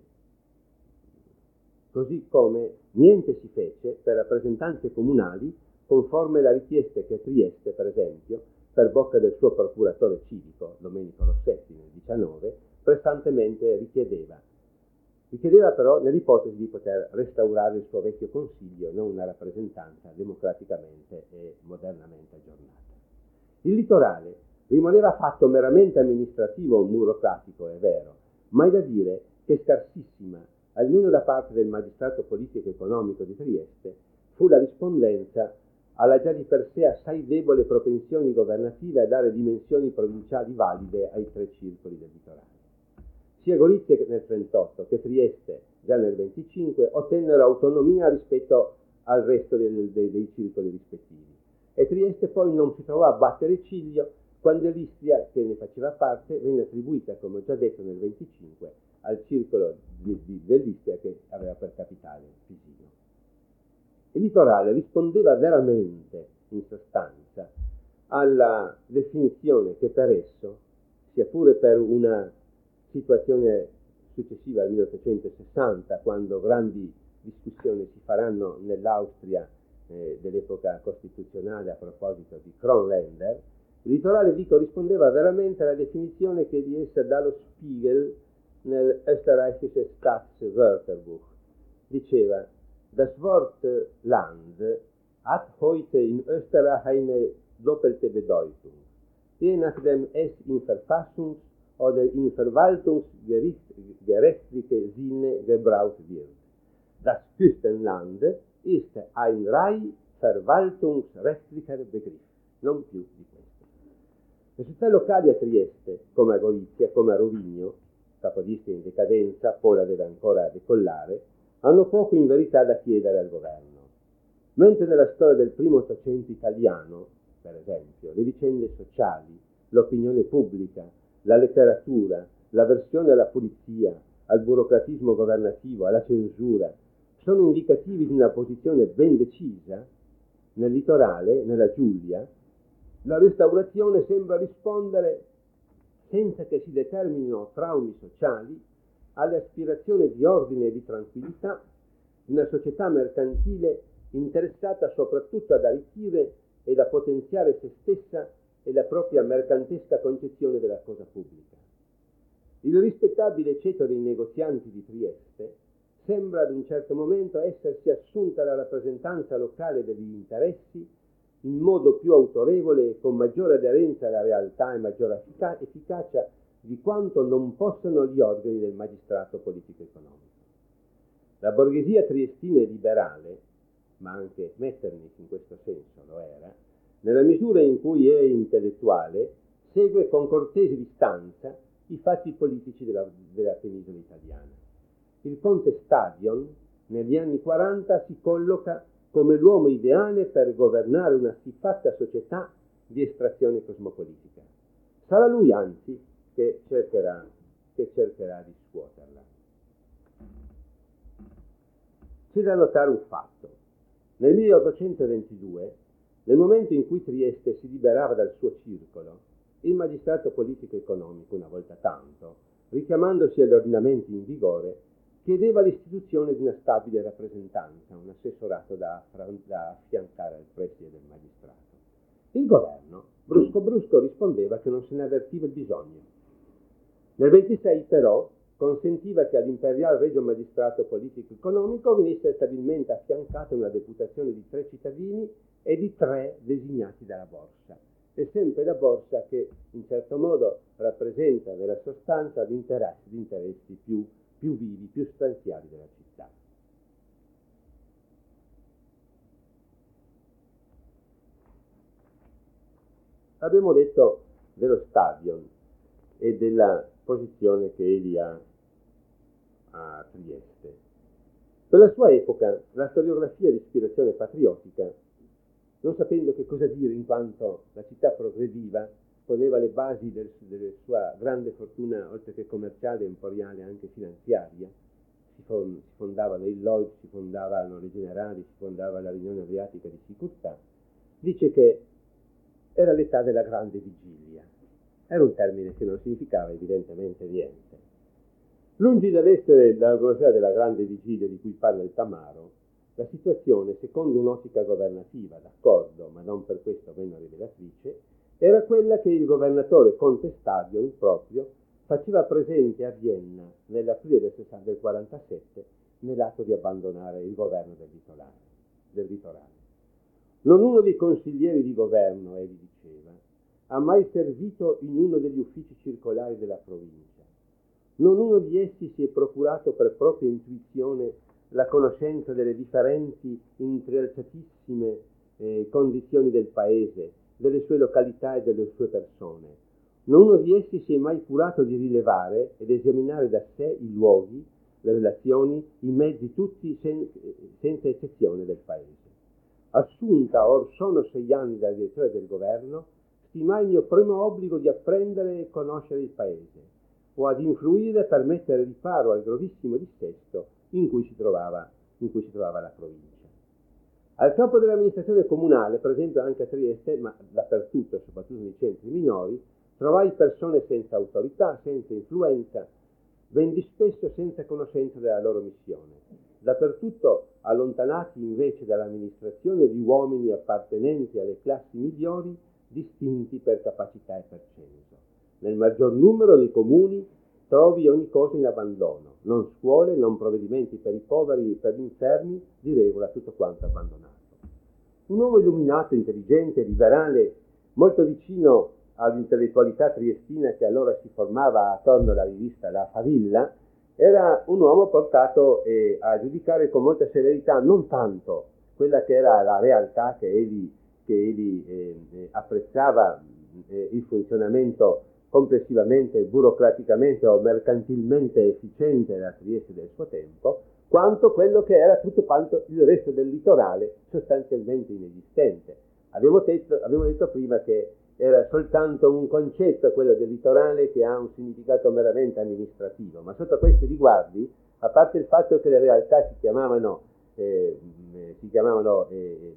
così come niente si fece per rappresentanze comunali conforme la richiesta che Trieste, per esempio, per bocca del suo procuratore civico, Domenico Rossetti, nel diciannove, pressantemente richiedeva. Richiedeva però nell'ipotesi di poter restaurare il suo vecchio consiglio, non una rappresentanza democraticamente e modernamente aggiornata. Il litorale rimaneva fatto meramente amministrativo o burocratico, è vero, ma è da dire che scarsissima, almeno da parte del magistrato politico e economico di Trieste, fu la rispondenza alla già di per sé assai debole propensione governativa a dare dimensioni provinciali valide ai tre circoli del litorale. Sia Gorizia nel trentotto che Trieste già nel venticinque ottennero autonomia rispetto al resto del, dei, dei circoli rispettivi e Trieste poi non si trovò a battere ciglio quando l'Istria, che ne faceva parte, venne attribuita, come ho già detto, nel venticinque al circolo di, di, dell'Istria che aveva per capitale Fisino. Il litorale rispondeva veramente, in sostanza, alla definizione che per esso, sia pure per una situazione successiva al milleottocentosessanta, quando grandi discussioni si faranno nell'Austria eh, dell'epoca costituzionale a proposito di Kronländer, il litorale, dico, rispondeva veramente alla definizione che di essa dà lo Spiegel nel Österreichische Staatswörterbuch. Diceva: Das Wort Land hat heute in Österreich eine doppelte Bedeutung, je nachdem es in Verfassungs- oder in verwaltungsgerechtliche Sinne gebraucht wird. Das Küstenland ist ein rein verwaltungsrechtlicher Begriff, non più di questo. Le città locali a Trieste, come a Gorizia, come a Rovigno, capodistria in decadenza, poi la deve ancora decollare, hanno poco in verità da chiedere al governo. Mentre nella storia del primo Ottocento italiano, per esempio, le vicende sociali, l'opinione pubblica, la letteratura, l'avversione alla pulizia, al burocratismo governativo, alla censura, sono indicativi di una posizione ben decisa, nel litorale, nella Giulia, la restaurazione sembra rispondere, senza che si determinino traumi sociali, alle aspirazioni di ordine e di tranquillità di una società mercantile interessata soprattutto ad arricchire ed a potenziare se stessa e la propria mercantesca concezione della cosa pubblica. Il rispettabile ceto dei negozianti di Trieste sembra ad un certo momento essersi assunta la rappresentanza locale degli interessi in modo più autorevole e con maggiore aderenza alla realtà e maggiore effic- efficacia di quanto non possano gli organi del magistrato politico-economico. La borghesia triestina è liberale, ma anche Metternich in questo senso lo era, nella misura in cui è intellettuale, segue con cortese distanza i fatti politici della, della penisola italiana. Il conte Stadion, negli anni quaranta, si colloca come l'uomo ideale per governare una siffatta società di estrazione cosmopolitica. Sarà lui, anzi, che cercherà, che cercherà di scuoterla. C'è da notare un fatto. Nel milleottocentoventidue, nel momento in cui Trieste si liberava dal suo circolo, il magistrato politico-economico, una volta tanto, richiamandosi agli ordinamenti in vigore, chiedeva l'istituzione di una stabile rappresentanza, un assessorato da, da affiancare al preside del magistrato. Il governo, brusco brusco, rispondeva che non se ne avvertiva il bisogno. Nel ventisei, però, consentiva che all'imperial regio magistrato politico-economico venisse stabilmente affiancata una deputazione di tre cittadini e di tre designati dalla borsa. È sempre la borsa che, in certo modo, rappresenta nella sostanza gli interessi, gli interessi più, più vivi, più sostanziali della città. Abbiamo detto dello Stadion e della posizione che egli ha a Trieste. Per la sua epoca, la storiografia di ispirazione patriottica, non sapendo che cosa dire in quanto la città progrediva, poneva le basi del, della sua grande fortuna, oltre che commerciale, emporiale, anche finanziaria. Si, fond, si fondavano il Lloyd, si fondavano le Generali, si fondava la Riunione Adriatica di Sicurtà. Dice che era l'età della grande vigilia. Era un termine che non significava evidentemente niente. Lungi dall'essere l'atmosfera della grande vigilia di cui parla il Tamaro, la situazione, secondo un'ottica governativa, d'accordo, ma non per questo meno rivelatrice, era quella che il governatore Conte Stadion proprio faceva presente a Vienna nell'aprile del, del quarantasette nell'atto di abbandonare il governo del litorale. Del litorale. Non uno dei consiglieri di governo, egli diceva, ha mai servito in uno degli uffici circolari della provincia. Non uno di essi si è procurato per propria intuizione la conoscenza delle differenti, intrialciatissime eh, condizioni del paese, delle sue località e delle sue persone. Non uno di essi si è mai curato di rilevare ed esaminare da sé i luoghi, le relazioni, i mezzi tutti sen- senza eccezione del paese. Assunta or sono sei anni dalla direzione del governo, stimai il mio primo obbligo di apprendere e conoscere il paese, o ad influire per mettere riparo al gravissimo dissesto in cui si trovava, in cui si trovava la provincia. Al capo dell'amministrazione comunale, per esempio anche a Trieste, ma dappertutto, soprattutto nei centri minori, trovai persone senza autorità, senza influenza, vendi spesso senza conoscenza della loro missione. Dappertutto allontanati invece dall'amministrazione di uomini appartenenti alle classi migliori, distinti per capacità e per censo. Nel maggior numero dei comuni trovi ogni cosa in abbandono, non scuole, non provvedimenti per i poveri e per gli infermi, di regola tutto quanto abbandonato. Un uomo illuminato, intelligente, liberale, molto vicino all'intellettualità triestina che allora si formava attorno alla rivista La Favilla, era un uomo portato eh, a giudicare con molta severità non tanto quella che era la realtà che egli, che egli eh, eh, apprezzava eh, il funzionamento complessivamente, burocraticamente o mercantilmente efficiente della Trieste del suo tempo, quanto quello che era tutto quanto il resto del litorale sostanzialmente inesistente. Abbiamo detto, abbiamo detto prima che era soltanto un concetto, quello del litorale, che ha un significato meramente amministrativo, ma sotto questi riguardi, a parte il fatto che le realtà si chiamavano, eh, si chiamavano eh,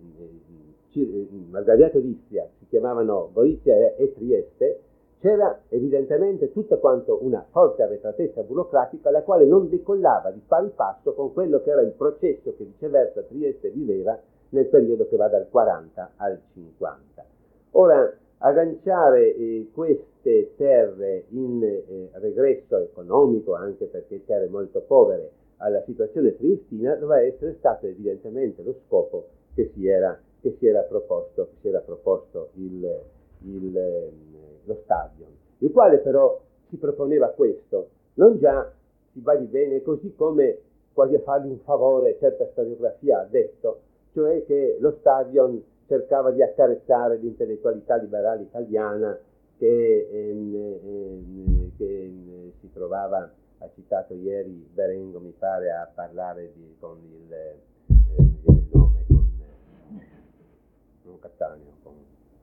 eh, Margariato d'Istria, si chiamavano Gorizia e, e Trieste, c'era evidentemente tutta quanto una forte arretratezza burocratica, la quale non decollava di pari passo con quello che era il processo che viceversa Trieste viveva nel periodo che va dal quaranta al cinquanta. Ora, agganciare eh, queste terre in eh, regresso economico, anche perché terre molto povere, alla situazione triestina, doveva essere stato evidentemente lo scopo che si era, che si era proposto, che si era proposto il, il, eh, lo stadion, il quale però si proponeva questo, non già si badi bene, così come quasi a fargli un favore certa storiografia ha detto, cioè che lo stadion cercava di accarezzare l'intellettualità liberale italiana che, ehm, ehm, che ehm, si trovava, ha citato ieri Berengo, mi pare, a parlare di, con il, eh, il nome, con eh, non Cattaneo, con,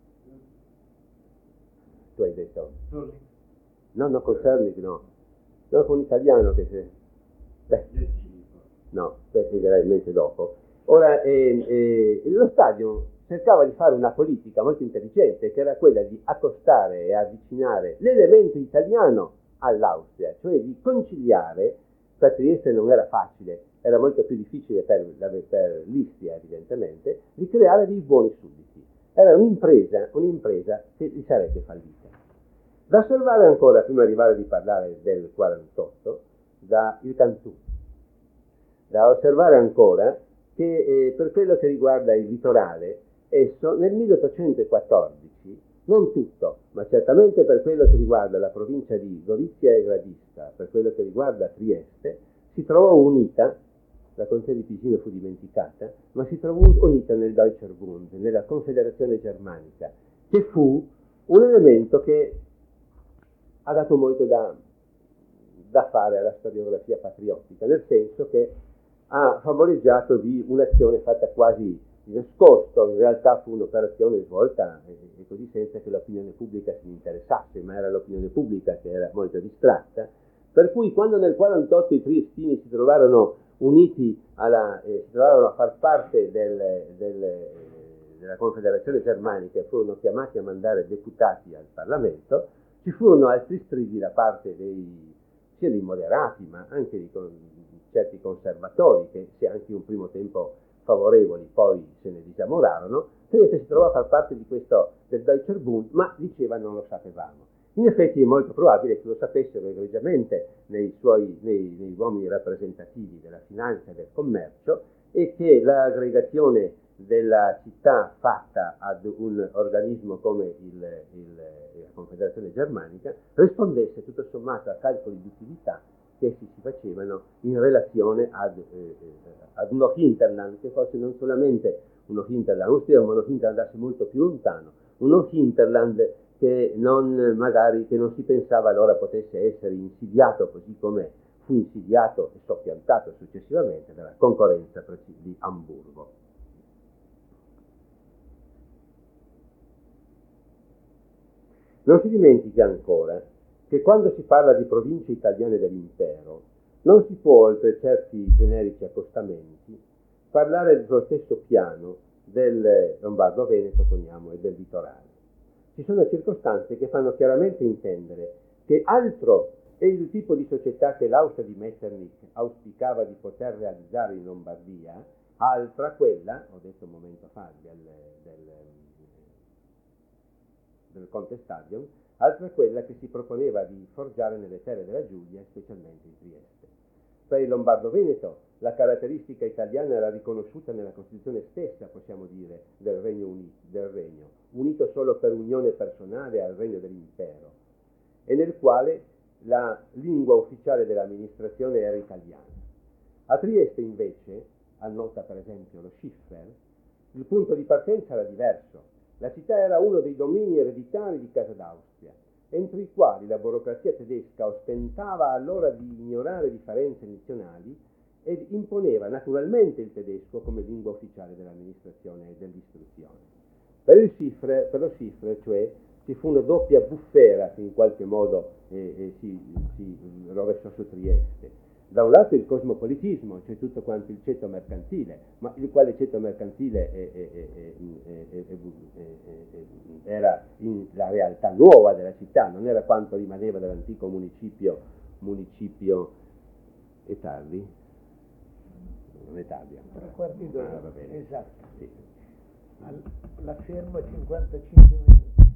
tu hai detto? No, no, con Cernig no, no, con un italiano che se... Beh, no, questo mi verrà in mente dopo. Ora, eh, eh, lo stadio cercava di fare una politica molto intelligente, che era quella di accostare e avvicinare l'elemento italiano all'Austria, cioè di conciliare. Per Trieste non era facile, era molto più difficile per, per l'Istria evidentemente, di creare dei buoni sudditi. Era un'impresa, un'impresa che gli sarebbe fallita. Da osservare ancora, prima di arrivare di parlare del quarantotto, da il Cantù, da osservare ancora che eh, per quello che riguarda il litorale, esso nel milleottocentoquattordici, non tutto, ma certamente per quello che riguarda la provincia di Gorizia e Gradisca, per quello che riguarda Trieste, si trovò unita, la contea di Pisino fu dimenticata, ma si trovò unita nel Deutscher Bund, nella Confederazione Germanica, che fu un elemento che ha dato molto da, da fare alla storiografia patriottica, nel senso che ha favoreggiato di un'azione fatta quasi di nascosto, in realtà fu un'operazione svolta e, e così senza che l'opinione pubblica si interessasse, ma era l'opinione pubblica che era molto distratta, per cui quando nel quarantotto i triestini si trovarono uniti alla, eh, si trovarono a far parte del, del, della Confederazione Germanica e furono chiamati a mandare deputati al Parlamento, ci furono altri stridi da parte dei, sia dei moderati ma anche di con, certi conservatori che, se anche un primo tempo favorevoli, poi se ne disamorarono. Trieste si trovò a far parte di questo del Deutscher Bund, ma diceva non lo sapevamo. In effetti è molto probabile che lo sapessero egregiamente nei suoi nei, nei uomini rappresentativi della finanza e del commercio, e che l'aggregazione della città fatta ad un organismo come il, il, la Confederazione Germanica rispondesse tutto sommato a calcoli di utilità che si, si facevano in relazione ad, eh, ad uno hinterland, che fosse non solamente uno hinterland austriaco, ma uno hinterland andasse molto più lontano, uno hinterland che non, magari, che non si pensava allora potesse essere insidiato così come fu insidiato e soppiantato successivamente dalla concorrenza di Amburgo. Non si dimentica ancora che quando si parla di province italiane dell'impero non si può, oltre certi generici accostamenti, parlare sullo stesso piano del Lombardo-Veneto, poniamo, e del litorale. Ci sono circostanze che fanno chiaramente intendere che altro è il tipo di società che l'Austria di Metternich auspicava di poter realizzare in Lombardia, altra quella, ho detto un momento fa, del, del, del Conte Stadion, altra quella che si proponeva di forgiare nelle terre della Giulia, specialmente in Trieste. Per il Lombardo-Veneto la caratteristica italiana era riconosciuta nella Costituzione stessa, possiamo dire, del Regno Unito, del Regno, unito solo per unione personale al Regno dell'Impero, e nel quale la lingua ufficiale dell'amministrazione era italiana. A Trieste invece, annota per esempio lo Schiffer, il punto di partenza era diverso. La città era uno dei domini ereditari di Casa d'Austria, entro i quali la burocrazia tedesca ostentava allora di ignorare differenze nazionali ed imponeva naturalmente il tedesco come lingua ufficiale dell'amministrazione e dell'istruzione. Per, il Schiffer, per lo Schiffer, cioè, ci fu una doppia bufera che in qualche modo eh, eh, si, si rovesciò su Trieste. Da un lato il cosmopolitismo, cioè tutto quanto il ceto mercantile, ma il quale ceto mercantile è, è, è, è, era in, la realtà nuova della città, non era quanto rimaneva dell'antico municipio, municipio e tardi? Non è tardi ancora. Tre quarti d'ora, ah, va bene. Esatto. Sì. Al, la fermo a cinquantacinque minuti.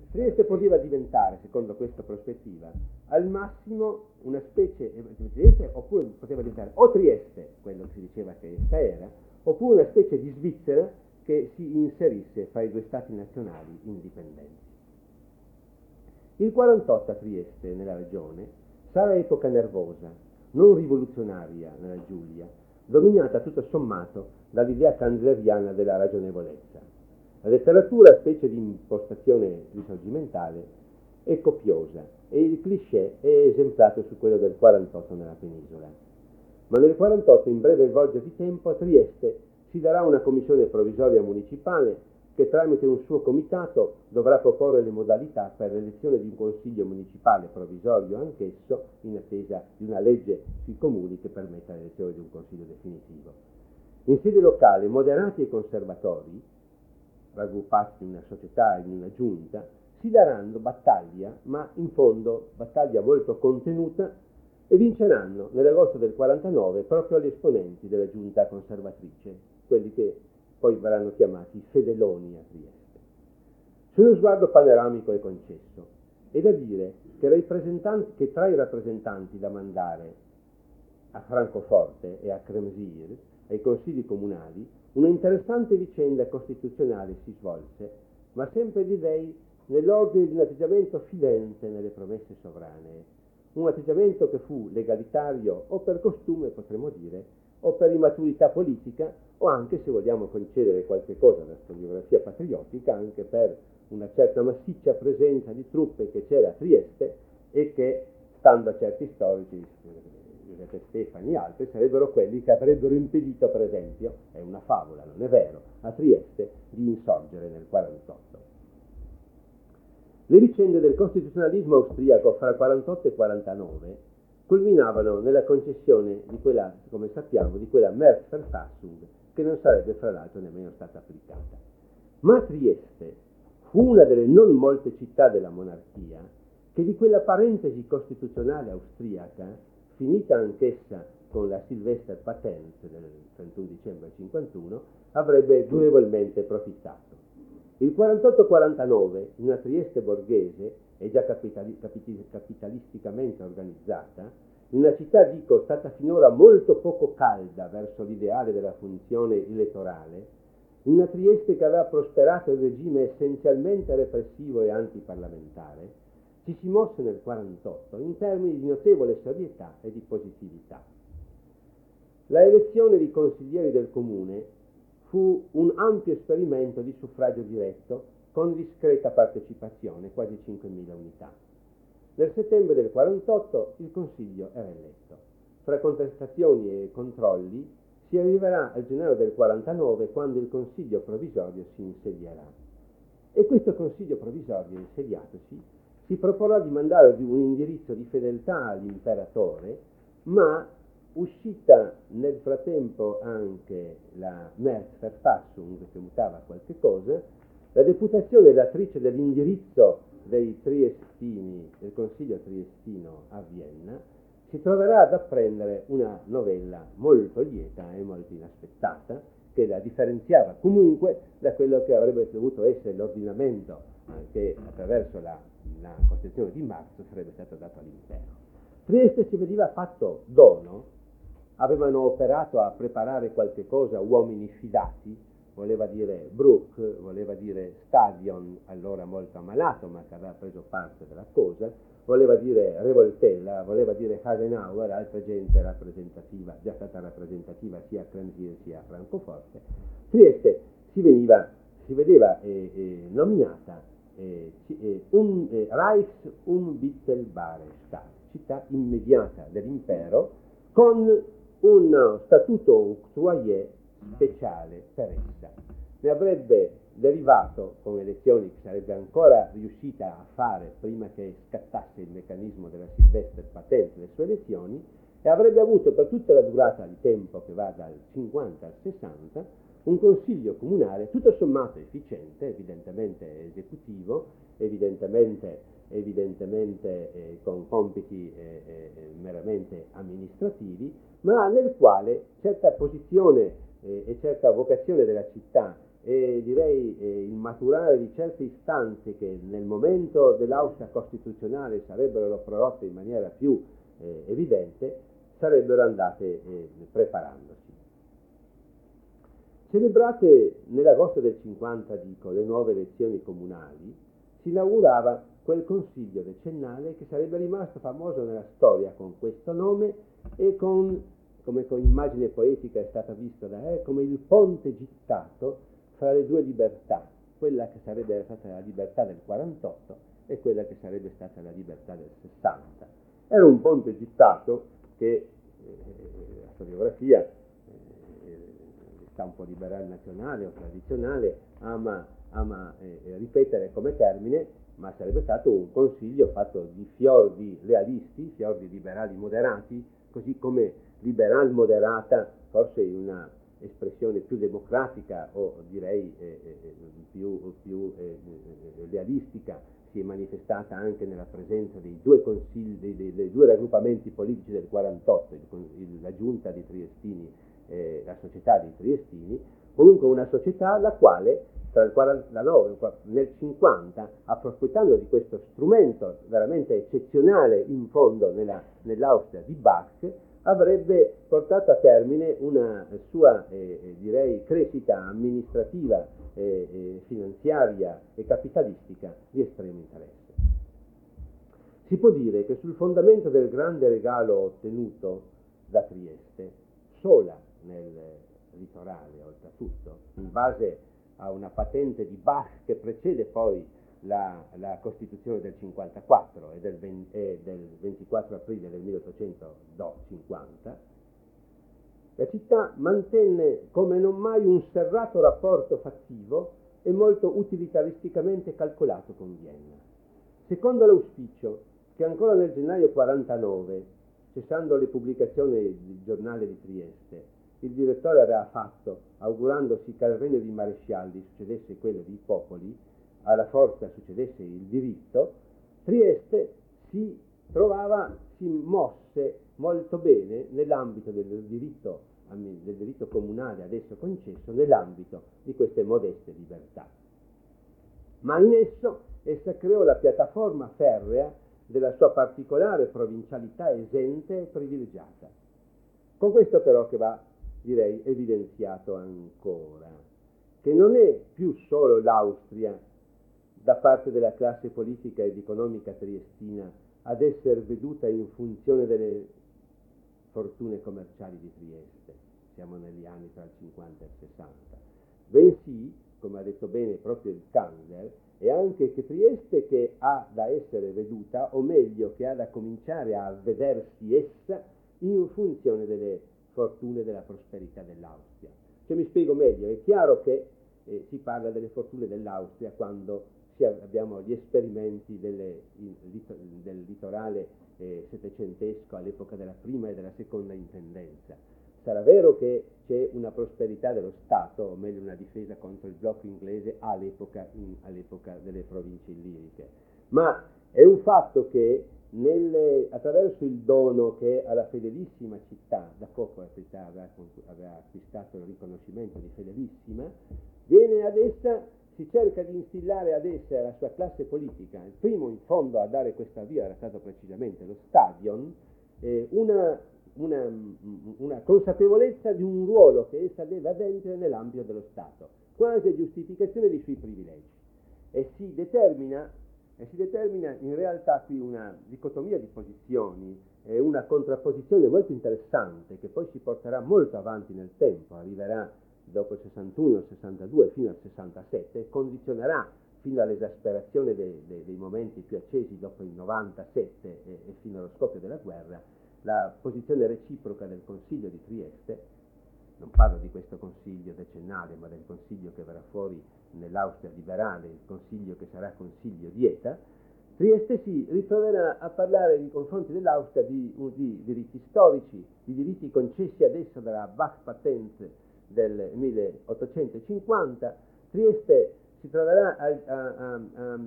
Trieste poteva diventare, secondo questa prospettiva, al massimo una specie, Trieste, oppure poteva diventare o Trieste, quello che si diceva che essa era, oppure una specie di Svizzera che si inserisse fra i due stati nazionali indipendenti. Il quarantotto a Trieste, nella regione, sarà epoca nervosa, non rivoluzionaria nella Giulia, dominata tutto sommato dall'idea canzleriana della ragionevolezza. La letteratura, specie di impostazione risorgimentale, è copiosa e il cliché è esemplato su quello del quarantotto nella penisola. Ma nel quarantotto, in breve volgere di tempo, a Trieste si darà una commissione provvisoria municipale che tramite un suo comitato dovrà proporre le modalità per l'elezione di un consiglio municipale provvisorio anch'esso, in attesa di una legge sui comuni che permetta l'elezione di un consiglio definitivo. In sede locale, moderati e conservatori, raggruppati in una società, in una giunta, si daranno battaglia, ma in fondo battaglia molto contenuta, e vinceranno nell'agosto del quarantanove proprio gli esponenti della giunta conservatrice, quelli che poi verranno chiamati fedeloni a Trieste. Su uno sguardo panoramico e concesso, è da dire che, che tra i rappresentanti da mandare a Francoforte e a Cremsir, ai consigli comunali, una interessante vicenda costituzionale si svolse, ma sempre direi nell'ordine di un atteggiamento fidente nelle promesse sovranee, un atteggiamento che fu legalitario o per costume, potremmo dire, o per immaturità politica, o anche, se vogliamo concedere qualche cosa alla storiografia patriottica, anche per una certa massiccia presenza di truppe che c'era a Trieste e che, stando a certi storici, Giuseppe Stefani e altri, sarebbero quelli che avrebbero impedito, per esempio, è una favola, non è vero, a Trieste di insorgere nel quarantotto. Le vicende del costituzionalismo austriaco fra quarantotto e quarantanove culminavano nella concessione di quella, come sappiamo, di quella Märzverfassung, che non sarebbe fra l'altro nemmeno stata applicata. Ma Trieste fu una delle non molte città della monarchia che di quella parentesi costituzionale austriaca, finita anch'essa con la Silvester-Patent del trentuno dicembre cinquantuno, avrebbe durevolmente profittato. Il quarantotto quarantanove, in una Trieste borghese e già capitali, capitali, capitalisticamente organizzata, in una città, dico, stata finora molto poco calda verso l'ideale della funzione elettorale, in una Trieste che aveva prosperato il regime essenzialmente repressivo e antiparlamentare, ci si mosse nel quarantotto in termini di notevole serietà e di positività. La elezione di consiglieri del comune fu un ampio esperimento di suffragio diretto con discreta partecipazione, quasi cinquemila unità. Nel settembre del quarantotto il Consiglio era eletto. Fra contestazioni e controlli si arriverà al gennaio del quarantanove, quando il Consiglio provvisorio si insedierà. E questo Consiglio provvisorio, insediatosi, si proporrà di mandare un indirizzo di fedeltà all'imperatore, ma uscita nel frattempo anche la Märzverfassung, che mutava qualche cosa, la deputazione elettrice dell'indirizzo dei triestini, del Consiglio triestino a Vienna, si troverà ad apprendere una novella molto lieta e molto inaspettata, che la differenziava comunque da quello che avrebbe dovuto essere l'ordinamento che attraverso la, la Costituzione di marzo sarebbe stato dato all'impero. Trieste si veniva fatto dono, avevano operato a preparare qualche cosa uomini fidati, voleva dire Bruck, voleva dire Stadion, allora molto ammalato ma che aveva preso parte della cosa, voleva dire Revoltella, voleva dire Adenauer, altra gente rappresentativa, già stata rappresentativa sia a Cremsir sia a Francoforte. Trieste si, veniva, si vedeva eh, eh, nominata eh, eh, un, eh, Reichsunmittelbare Stadt, città immediata dell'impero, con un statuto octroyé speciale per essa. Ne avrebbe derivato, con elezioni che sarebbe ancora riuscita a fare prima che scattasse il meccanismo della Silvester-Patent le sue elezioni, e avrebbe avuto per tutta la durata di tempo che va dal cinquanta al sessanta un consiglio comunale tutto sommato efficiente, evidentemente esecutivo, evidentemente evidentemente eh, con compiti eh, eh, meramente amministrativi, ma nel quale certa posizione eh, e certa vocazione della città e direi eh, il maturare di certe istanze che nel momento dell'Austria costituzionale sarebbero prodotte in maniera più eh, evidente, sarebbero andate eh, preparandosi. Celebrate nell'agosto del cinquanta, dico, le nuove elezioni comunali, si inaugurava quel consiglio decennale che sarebbe rimasto famoso nella storia con questo nome e con, come con immagine poetica è stata vista da me, come il ponte gittato fra le due libertà, quella che sarebbe stata la libertà del quarantotto e quella che sarebbe stata la libertà del sessanta. Era un ponte gittato che eh, la storiografia, eh, il campo liberal nazionale o tradizionale, ama, ama eh, ripetere come termine, ma sarebbe stato un consiglio fatto di fior di lealisti, fior di liberali moderati, così come liberal moderata, forse in una espressione più democratica o direi eh, eh, più, più eh, realistica si è manifestata anche nella presenza dei due consigli, dei, dei, dei due raggruppamenti politici del quarantotto, il, il, la giunta di Triestini, eh, la società dei Triestini, comunque una società la quale tra il quarantanove e nel cinquanta, approfittando di questo strumento veramente eccezionale in fondo nella, nell'Austria di Bach, avrebbe portato a termine una sua, eh, direi, crescita amministrativa, eh, eh, finanziaria e capitalistica di estremo interesse. Si può dire che sul fondamento del grande regalo ottenuto da Trieste, sola nel litorale, oltretutto, in base a una patente di Bach che precede poi La, la Costituzione del cinquantaquattro e del, venti, e del ventiquattro aprile del milleottocentocinquanta, la città mantenne come non mai un serrato rapporto fattivo e molto utilitaristicamente calcolato con Vienna. Secondo l'auspicio che ancora nel gennaio quarantanove, cessando le pubblicazioni del giornale di Trieste, il direttore aveva fatto, augurandosi che al regno di marescialli succedesse quello dei popoli, alla forza succedesse il diritto, Trieste si trovava, si mosse molto bene nell'ambito del diritto, del diritto comunale adesso concesso, nell'ambito di queste modeste libertà. Ma in esso essa creò la piattaforma ferrea della sua particolare provincialità esente e privilegiata. Con questo però che va, direi, evidenziato ancora, che non è più solo l'Austria da parte della classe politica ed economica triestina ad essere veduta in funzione delle fortune commerciali di Trieste, siamo negli anni tra il cinquanta e il sessanta, bensì, come ha detto bene proprio il Kanzler, è anche che Trieste che ha da essere veduta, o meglio che ha da cominciare a vedersi essa in funzione delle fortune della prosperità dell'Austria. Cioè, mi spiego meglio, è chiaro che eh, si parla delle fortune dell'Austria quando abbiamo gli esperimenti delle, del litorale eh, settecentesco all'epoca della prima e della seconda intendenza. Sarà vero che c'è una prosperità dello Stato, o meglio una difesa contro il blocco inglese all'epoca, in, all'epoca delle province illiriche, ma è un fatto che nelle, attraverso il dono che alla fedelissima città, da poco la città aveva, aveva acquistato il riconoscimento di fedelissima, viene ad essa si cerca di instillare ad essa e alla sua classe politica, il primo in fondo a dare questa via era stato precisamente lo Stadion, eh, una, una, una consapevolezza di un ruolo che essa deve adempiere nell'ambito dello Stato, quasi a giustificazione dei suoi privilegi. E si determina, e si determina in realtà qui una dicotomia di posizioni e una contrapposizione molto interessante che poi si porterà molto avanti nel tempo, arriverà dopo il sessantuno, il sessantadue fino al sessantasette, condizionerà fino all'esasperazione dei, dei, dei momenti più accesi dopo il novantasette e, e fino allo scoppio della guerra, la posizione reciproca del Consiglio di Trieste, non parlo di questo Consiglio decennale, ma del Consiglio che verrà fuori nell'Austria liberale, il Consiglio che sarà Consiglio di Eta. Trieste si ritroverà a parlare nei confronti dell'Austria di, di diritti storici, di diritti concessi ad essa dalla Bach Patente del milleottocentocinquanta. Trieste si troverà a, a, a,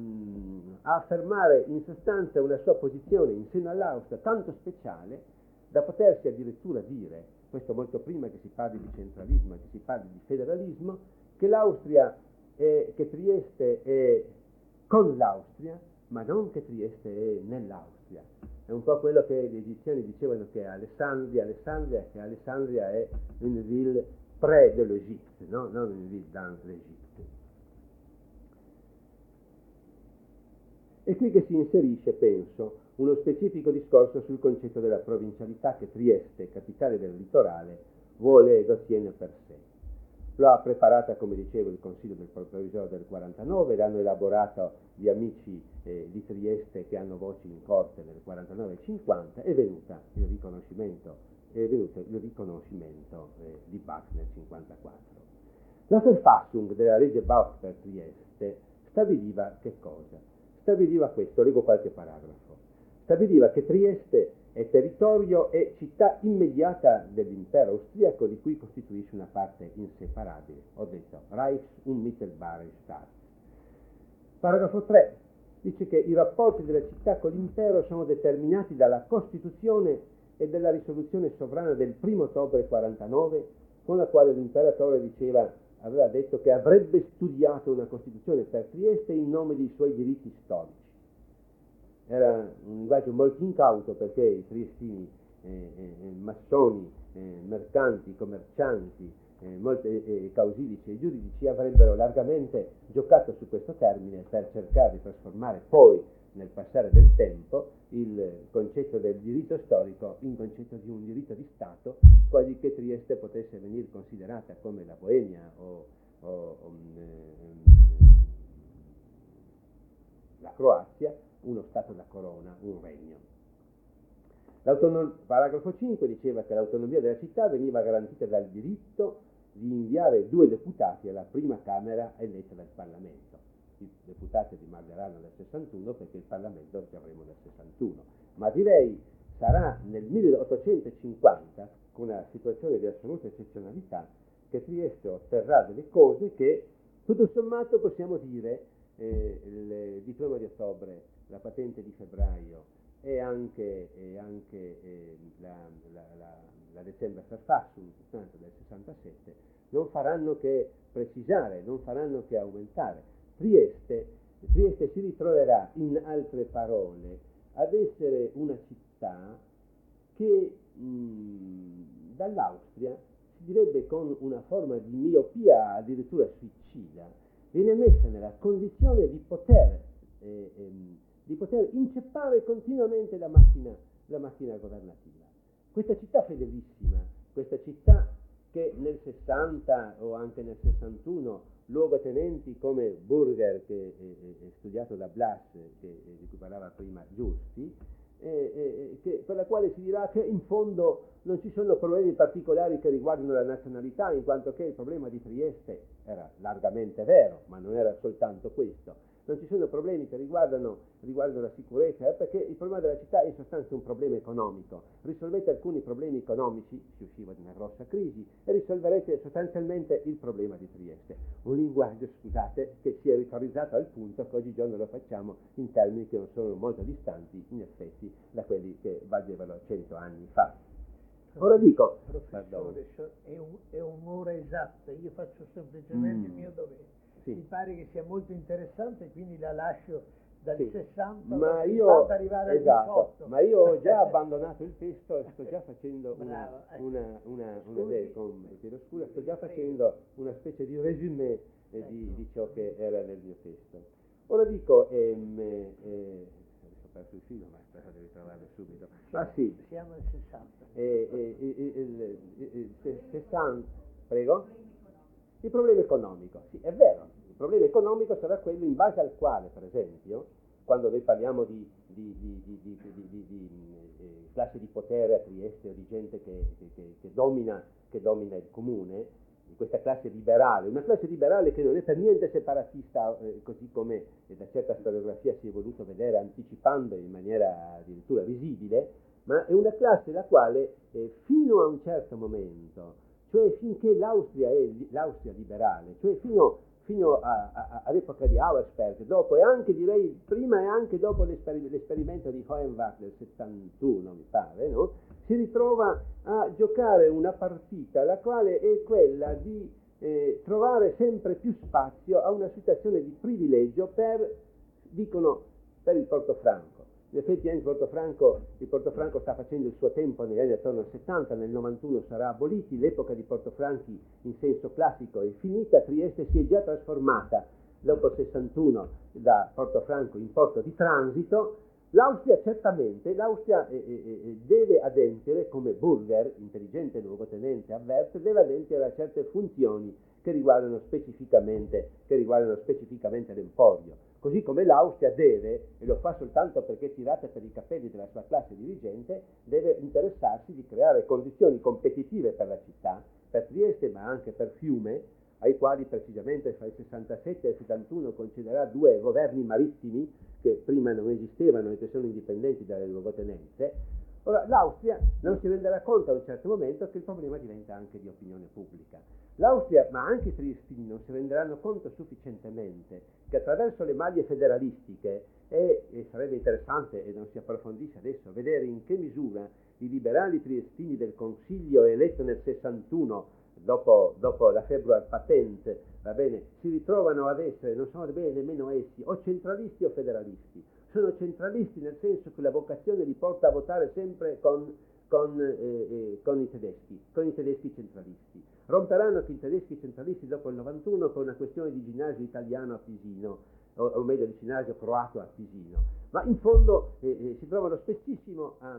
a affermare in sostanza una sua posizione in seno all'Austria tanto speciale da potersi addirittura dire, questo molto prima che si parli di centralismo e che si parli di federalismo, che l'Austria, è, che Trieste è con l'Austria, ma non che Trieste è nell'Austria. È un po' quello che gli egiziani dicevano che Alessandria, Alessandria, che Alessandria è une ville près de l'Égypte, no? Non une ville dans l'Égypte. È qui che si inserisce, penso, uno specifico discorso sul concetto della provincialità che Trieste, capitale del litorale, vuole ed ottiene per sé. Lo ha preparata, come dicevo, il Consiglio del Provvisorio del quarantanove, l'hanno elaborato gli amici eh, di Trieste che hanno voci in corte nel quarantanove e cinquanta, è venuta il riconoscimento, è venuto il riconoscimento eh, di Bach nel cinquantaquattro. La Verfassung della legge Bach per Trieste stabiliva che cosa? Stabiliva questo, leggo qualche paragrafo. Stabiliva che Trieste è territorio e città immediata dell'impero austriaco di cui costituisce una parte inseparabile. Ho detto Reichs unmittelbare Staat. Paragrafo tre dice che i rapporti della città con l'impero sono determinati dalla Costituzione e dalla risoluzione sovrana del primo ottobre quarantanove, con la quale l'imperatore diceva, aveva detto che avrebbe studiato una Costituzione per Trieste in nome dei suoi diritti storici. Era un linguaggio molto incauto perché i triestini, eh, eh, massoni, eh, mercanti, commercianti, eh, molti, eh, causilici e giuridici avrebbero largamente giocato su questo termine per cercare di trasformare poi, nel passare del tempo, il concetto del diritto storico in concetto di un diritto di Stato, quasi che Trieste potesse venire considerata come la Boemia o, o um, eh, la Croazia, uno Stato da corona, un regno. L'autonom- paragrafo cinque diceva che l'autonomia della città veniva garantita dal diritto di inviare due deputati alla prima Camera eletta dal Parlamento. I deputati rimarranno nel sessantuno perché il Parlamento che avremo nel sessantuno. Ma direi sarà nel milleottocentocinquanta, con una situazione di assoluta eccezionalità, che Trieste otterrà delle cose che tutto sommato possiamo dire eh, il diploma di ottobre, la patente di febbraio e anche, e anche eh, la, la, la, la December Verfassung del sessantasette non faranno che precisare, non faranno che aumentare. Trieste, Trieste si ritroverà, in altre parole, ad essere una città che mh, dall'Austria, si direbbe con una forma di miopia addirittura suicida, viene messa nella condizione di poter eh, ehm, di poter inceppare continuamente la macchina, la macchina governativa. Questa città fedelissima, questa città che nel sessanta o anche nel sessantuno luogotenenti come Burger, che è, è, è studiato da Blas, che, di cui parlava prima Giusti, eh, eh, che, per la quale si dirà che in fondo non ci sono problemi particolari che riguardano la nazionalità, in quanto che il problema di Trieste era largamente vero, ma non era soltanto questo. Non ci sono problemi che riguardano, riguardano la sicurezza, eh, perché il problema della città è in sostanza un problema economico. Risolvete alcuni problemi economici, si usciva di una grossa crisi, e risolverete sostanzialmente il problema di Trieste. Un linguaggio, scusate, che si è ritorrizzato al punto che oggigiorno lo facciamo in termini che non sono molto distanti, in effetti, da quelli che valevano cento anni fa. Ora dico, professore, è, un, è un'ora esatta, io faccio semplicemente mm. il mio dovere. Sì. Mi pare che sia molto interessante, quindi la lascio dal sì. sessanta ma io, arrivare esatto, al diciotto. Ma io ho già abbandonato il testo e sto già facendo una, Bravo, una, una, una, una con il chiedo scusa, sto già facendo una specie di resumé eh, di, di ciò che era nel mio testo. Ora dico, ehm, eh, ho perso il filo, ma spero di ritrovarlo subito. Siamo, ah sì, siamo al sessanta. Eh, eh, eh, eh, eh, eh, sessanta, prego? Il problema economico, sì, è vero, il problema economico sarà quello in base al quale, per esempio, quando noi parliamo di, di, di, di, di, di, di, di eh, classe di potere a Trieste o di gente che, che, che, domina, che domina il comune, di questa classe liberale, una classe liberale che non è per niente separatista, eh, così come eh, da certa storiografia si è voluto vedere anticipando in maniera addirittura visibile, ma è una classe la quale eh, fino a un certo momento, cioè finché l'Austria è l'Austria liberale, cioè fino, fino a, a, all'epoca di Auersperg, dopo e anche direi prima e anche dopo l'esper- l'esperimento di Hohenwald del settantuno, mi pare, no? Si ritrova a giocare una partita la quale è quella di eh, trovare sempre più spazio a una situazione di privilegio per, dicono, per il Portofranco. In effetti anche il Portofranco, il Portofranco sta facendo il suo tempo negli anni attorno al settanta, nel novantuno sarà aboliti, l'epoca di Portofranchi in senso classico è finita, Trieste si è già trasformata dopo il sessantuno da Portofranco in porto di transito. L'Austria certamente, l'Austria eh, eh, deve adempiere, come Burger, intelligente luogotenente, avverte, deve adempiere a certe funzioni che riguardano specificamente, che riguardano specificamente l'emporio. Così come l'Austria deve, e lo fa soltanto perché tirate per i capelli della sua classe dirigente, deve interessarsi di creare condizioni competitive per la città, per Trieste ma anche per Fiume, ai quali precisamente fra il sessantasette e il settantuno concederà due governi marittimi che prima non esistevano e che sono indipendenti dalle luogotenenze. Ora, l'Austria non si renderà conto a un certo momento che il problema diventa anche di opinione pubblica. L'Austria, ma anche i triestini, non si renderanno conto sufficientemente che attraverso le maglie federalistiche, e, e sarebbe interessante, e non si approfondisce adesso, vedere in che misura i liberali triestini del Consiglio eletto nel sessantuno, dopo, dopo la Februar Patent, va bene, si ritrovano ad essere, non sono bene nemmeno essi, o centralisti o federalisti. Sono centralisti nel senso che la vocazione li porta a votare sempre con, con, eh, eh, con i tedeschi, con i tedeschi centralisti. Romperanno anche i tedeschi centralisti dopo il novantuno con una questione di ginnasio italiano a Pisino, o, o meglio di ginnasio croato a Pisino. Ma in fondo eh, eh, si trovano spessissimo a, a,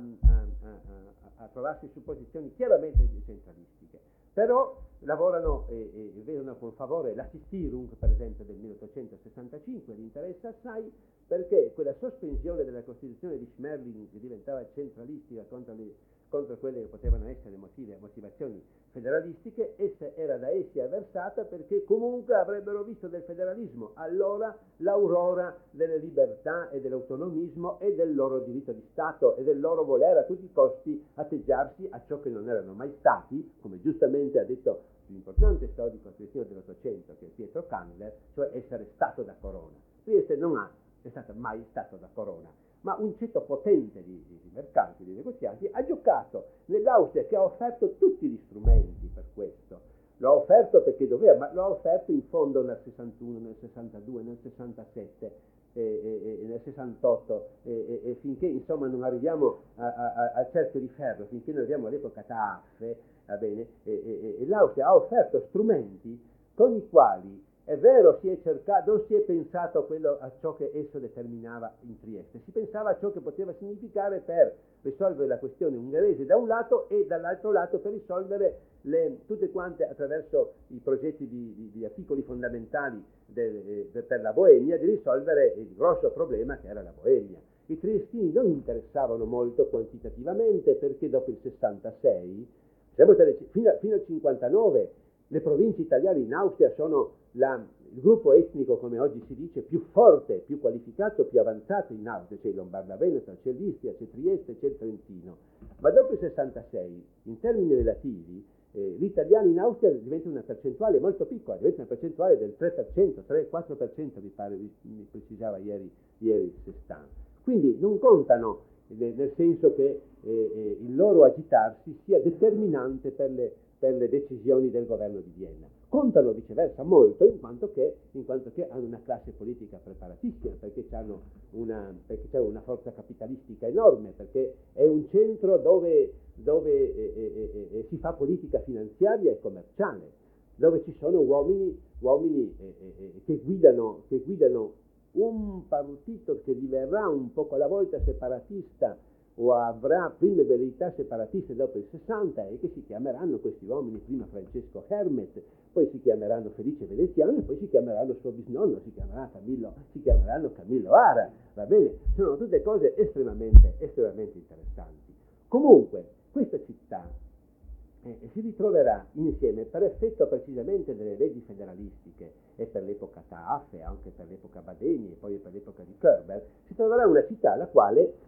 a, a trovarsi su posizioni chiaramente centralistiche. Però lavorano e, e vedono con favore la Sistierung, per esempio, del milleottocentosessantacinque, li interessa assai perché quella sospensione della Costituzione di Schmerling, che diventava centralistica contro, le, contro quelle che potevano essere motive, motivazioni federalistiche, essa era da essi avversata perché comunque avrebbero visto del federalismo allora l'aurora delle libertà e dell'autonomismo e del loro diritto di Stato e del loro voler a tutti i costi atteggiarsi a ciò che non erano mai stati, come giustamente ha detto l'importante storico triestino dell'Ottocento, che è Pietro Candler, cioè essere stato da corona. Trieste non ha, è stato mai stato da corona, ma un ceto potente di, di, di mercanti, di negozianti, ha giocato nell'Austria che ha offerto tutti gli strumenti per questo. Lo ha offerto perché doveva, ma lo ha offerto in fondo nel sessantuno, nel sessantadue, nel sessantasette, eh, eh, nel sessantotto, eh, eh, finché insomma non arriviamo al cerchio di ferro, finché non arriviamo all'epoca Taaffe, va bene, eh, eh, eh, l'Austria ha offerto strumenti con i quali, è vero, si è cercato, non si è pensato a, quello, a ciò che esso determinava in Trieste, si pensava a ciò che poteva significare per risolvere la questione ungherese da un lato e dall'altro lato per risolvere le, tutte quante attraverso i progetti di, di, di articoli fondamentali del, eh, per la Boemia, di risolvere il grosso problema che era la Boemia. I triestini non interessavano molto quantitativamente perché dopo il sessantasei, fino, a, fino al cinquantanove, le province italiane in Austria sono la, il gruppo etnico, come oggi si dice, più forte, più qualificato, più avanzato in Austria. C'è il Lombarda-Veneto, c'è l'Istria, c'è Trieste, c'è il Trentino. Ma dopo il sessantasei, in termini relativi, eh, gli italiani in Austria diventa una percentuale molto piccola, diventa una percentuale del tre per cento, tre quattro per cento mi pare, mi precisava ieri, ieri Sestan. Quindi non contano, eh, nel senso che eh, eh, il loro agitarsi sia determinante per le per le decisioni del governo di Vienna. Contano viceversa molto in quanto che, in quanto che hanno una classe politica preparatissima, perché hanno una, perché c'è una forza capitalistica enorme, perché è un centro dove, dove eh, eh, eh, si fa politica finanziaria e commerciale, dove ci sono uomini, uomini eh, eh, che, guidano, che guidano un partito che diverrà un poco alla volta separatista o avrà prime verità separatiste dopo il sessanta e che si chiameranno questi uomini, prima Francesco Hermet, poi si chiameranno Felice Veneziano e poi si chiameranno suo bisnonno, si, chiamerà Camillo, si chiameranno Camillo Ara, va bene? Sono tutte cose estremamente, estremamente interessanti. Comunque, questa città eh, si ritroverà insieme, per effetto precisamente delle leggi federalistiche e per l'epoca Taaffe, anche per l'epoca Badeni e poi per l'epoca di Körber, si troverà una città la quale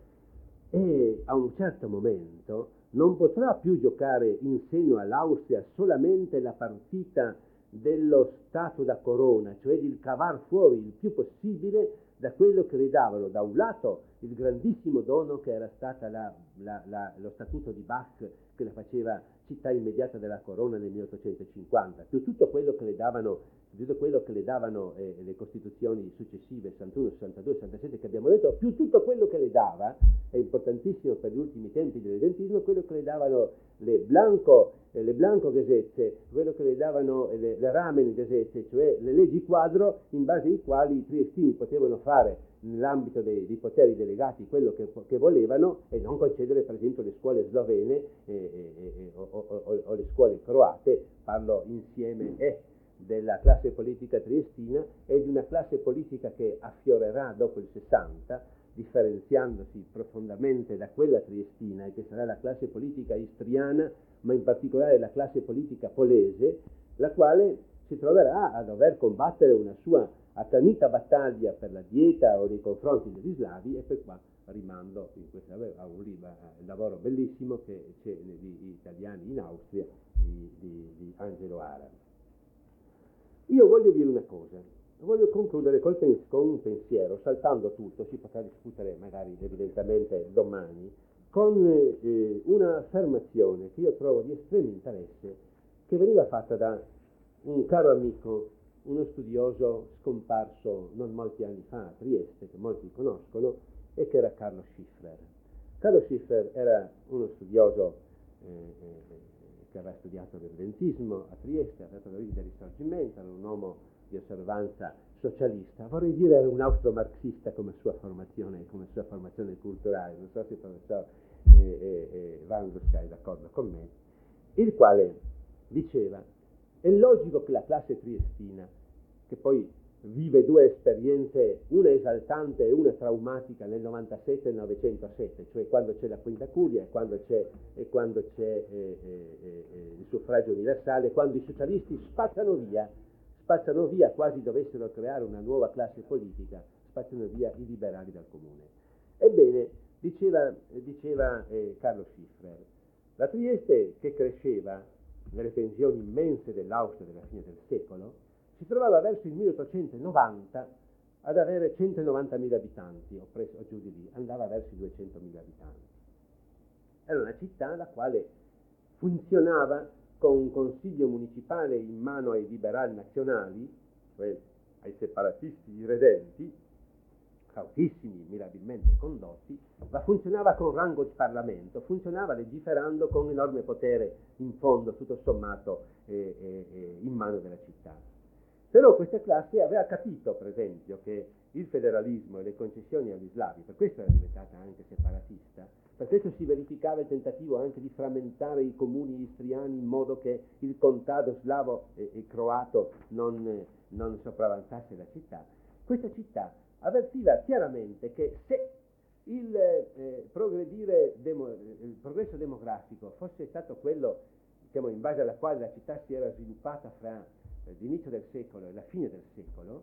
e a un certo momento non potrà più giocare in seno all'Austria solamente la partita dello Stato da corona, cioè di cavar fuori il più possibile da quello che le davano da un lato il grandissimo dono che era stata la, la, la, lo Statuto di Bach che la faceva, città immediata della corona nel milleottocentocinquanta, più tutto quello che le davano, tutto quello che le, davano eh, le costituzioni successive, sessantuno, sessantadue, sessantasette che abbiamo detto, più tutto quello che le dava, è importantissimo per gli ultimi tempi dell'irredentismo, quello che le davano le Blanco, eh, le Blanco Gesezze, quello che le davano eh, le, le Ramen Gesezze, cioè le leggi quadro in base ai quali i triestini potevano fare nell'ambito dei, dei poteri delegati quello che, che volevano e non concedere per esempio le scuole slovene eh, eh, eh, o, o, o, o le scuole croate. Parlo insieme eh, della classe politica triestina e di una classe politica che affiorerà dopo il sessanta, differenziandosi profondamente da quella triestina, e che sarà la classe politica istriana, ma in particolare la classe politica polese, la quale si troverà a dover combattere una sua accanita battaglia per la dieta o nei confronti degli slavi, e per qua rimando in questo, a un libro, un lavoro bellissimo che c'è negli italiani in Austria di, di, di Angelo Ara. Io voglio dire una cosa, voglio concludere col pens- con un pensiero, saltando tutto, si potrà discutere magari evidentemente domani, con eh, un'affermazione che io trovo di estremo interesse, che veniva fatta da un caro amico, uno studioso scomparso non molti anni fa a Trieste, che molti conoscono, e che era Carlo Schiffler. Carlo Schiffler era uno studioso eh, eh, che aveva studiato l'irredentismo a Trieste, aveva fatto l'origine del Risorgimento, era un uomo di osservanza socialista, vorrei dire era un austro-marxista come sua formazione, come sua formazione culturale, non so se il professor eh, eh, eh, Vanguska è d'accordo con me, il quale diceva: è logico che la classe triestina, che poi vive due esperienze, una esaltante e una traumatica nel novantasette e nel novecentosette, cioè quando c'è la Quinta Curia e quando c'è, e quando c'è eh, eh, eh, il suffragio universale, quando i socialisti spazzano via, spazzano via, quasi dovessero creare una nuova classe politica, spazzano via i liberali dal comune. Ebbene, diceva, diceva eh, Carlo Schiffler, la Trieste che cresceva nelle pensioni immense dell'Austria della fine del secolo, si trovava verso il milleottocentonovanta ad avere centonovantamila abitanti, o, preso, o giù di lì, andava verso i duecentomila abitanti. Era una città la quale funzionava con un consiglio municipale in mano ai liberali nazionali, cioè ai separatisti irredenti, cautissimi, mirabilmente condotti, ma funzionava con rango di Parlamento, funzionava legiferando con enorme potere in fondo, tutto sommato, eh, eh, in mano della città. Però questa classe aveva capito, per esempio, che il federalismo e le concessioni agli slavi, per questo era diventata anche separatista, per questo si verificava il tentativo anche di frammentare i comuni istriani in modo che il contado slavo e, e croato non, eh, non sopravanzasse la città. Questa città avvertiva chiaramente che se il, eh, progredire demo, il progresso demografico fosse stato quello, diciamo, in base alla quale la città si era sviluppata fra eh, l'inizio del secolo e la fine del secolo,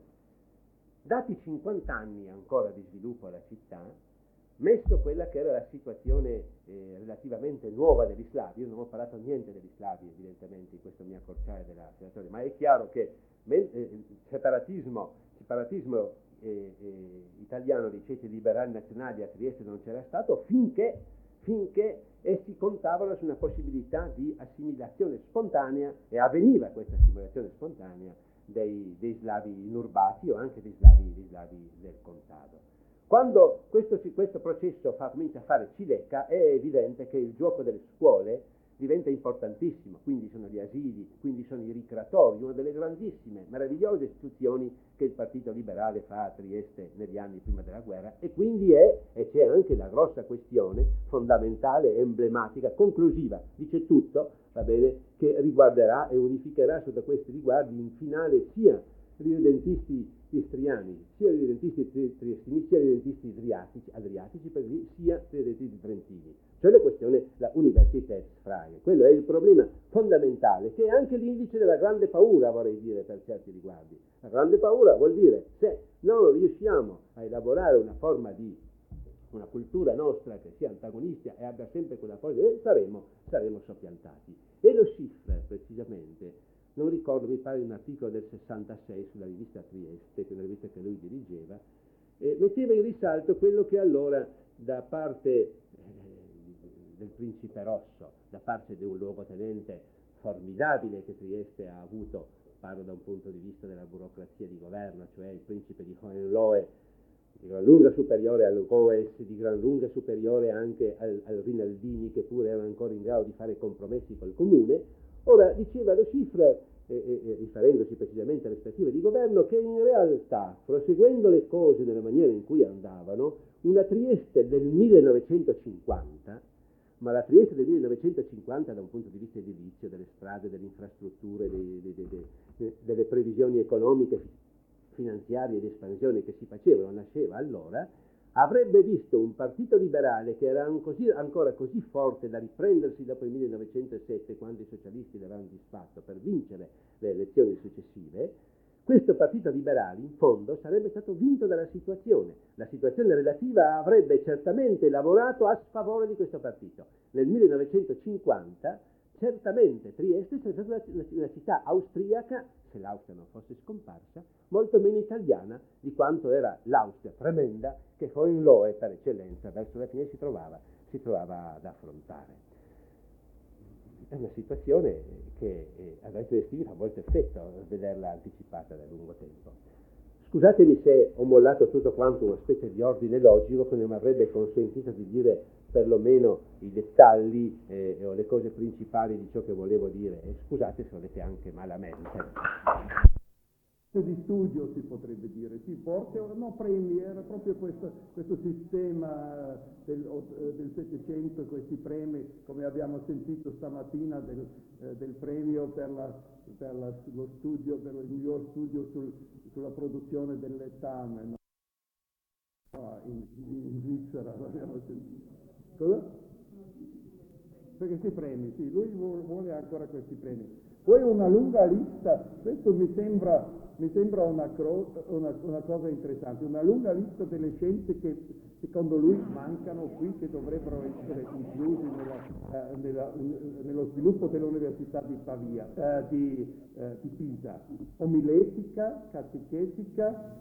dati cinquanta anni ancora di sviluppo alla città, messo quella che era la situazione eh, relativamente nuova degli slavi, io non ho parlato niente degli slavi evidentemente in questo mio accorciare della situazione, ma è chiaro che il eh, separatismo, separatismo eh, eh, italiano dei ceti liberali nazionali a Trieste non c'era stato finché, finché essi contavano su una possibilità di assimilazione spontanea, e avveniva questa assimilazione spontanea dei, dei slavi inurbati o anche dei slavi, dei slavi del contado. Quando questo, questo processo fa, comincia a fare cilecca, è evidente che il gioco delle scuole diventa importantissimo, quindi sono gli asili, quindi sono i ricreatori, una delle grandissime, meravigliose istituzioni che il Partito Liberale fa a Trieste negli anni prima della guerra, e quindi è, e c'è anche la grossa questione fondamentale, emblematica, conclusiva, dice tutto, va bene, che riguarderà e unificherà sotto questi riguardi in finale sia gli irredentisti istriani, sia gli irredentisti triestini, sia gli irredentisti adriatici, adriatici per lì, sia gli irredentisti trentini. Cioè la questione, la Universitätsfrage. Quello è il problema fondamentale, che è anche l'indice della grande paura, vorrei dire, per certi riguardi. La grande paura vuol dire, se non riusciamo a elaborare una forma di, una cultura nostra che sia antagonistica e abbia sempre quella forza, eh, saremo, saremo soppiantati. E lo Schiffler, precisamente, non ricordo, mi pare un articolo del sessantasei sulla rivista Trieste, che è una rivista che lui dirigeva, eh, metteva in risalto quello che allora da parte eh, del Principe Rosso da parte di un luogotenente formidabile che Trieste ha avuto, parlo da un punto di vista della burocrazia di governo, cioè il principe di Hohenlohe, di gran lunga superiore al Goes, di gran lunga superiore anche al, al Rinaldini, che pure erano ancora in grado di fare compromessi col comune. Ora diceva Le Chiffre, eh, eh, riferendosi precisamente alle aspettative di governo, che in realtà, proseguendo le cose nella maniera in cui andavano, una Trieste del millenovecentocinquanta, ma la Trieste del millenovecentocinquanta da un punto di vista edilizio, delle strade, delle infrastrutture, dei, dei, dei, dei, delle previsioni economiche, finanziarie di espansione che si facevano, nasceva allora, avrebbe visto un partito liberale che era così, ancora così forte da riprendersi dopo il millenovecentosette, quando i socialisti l'avevano disfatto per vincere le elezioni successive. Questo partito liberale, in fondo, sarebbe stato vinto dalla situazione. La situazione relativa avrebbe certamente lavorato a sfavore di questo partito. Nel millenovecentocinquanta, certamente Trieste sarebbe stata una, una città austriaca, se l'Austria non fosse scomparsa, molto meno italiana di quanto era l'Austria tremenda che Hohenlohe per eccellenza verso la fine si trovava, si trovava ad affrontare. È una situazione che eh, a noi triestini fa molto effetto vederla anticipata da lungo tempo. Scusatemi se ho mollato tutto quanto una specie di ordine logico che non mi avrebbe consentito di dire perlomeno i dettagli eh, o le cose principali di ciò che volevo dire, e scusate se volete anche malamente. Di studio si potrebbe dire, sì, forse no premi, era proprio questo, questo sistema del, del Settecento, questi premi, come abbiamo sentito stamattina, del, eh, del premio per, la, per la, lo studio, per il miglior studio sul, sulla produzione del letame, no? Ah, in, in Svizzera l'abbiamo sentito. Cosa? Per questi premi, sì, lui vuole ancora questi premi. Poi una lunga lista, questo mi sembra... Mi sembra una, una, una cosa interessante, una lunga lista delle scienze che secondo lui mancano qui, che dovrebbero essere incluse nella, eh, nella, nello sviluppo dell'Università di Pavia, eh, di, eh, di Pisa. Omiletica, catechetica,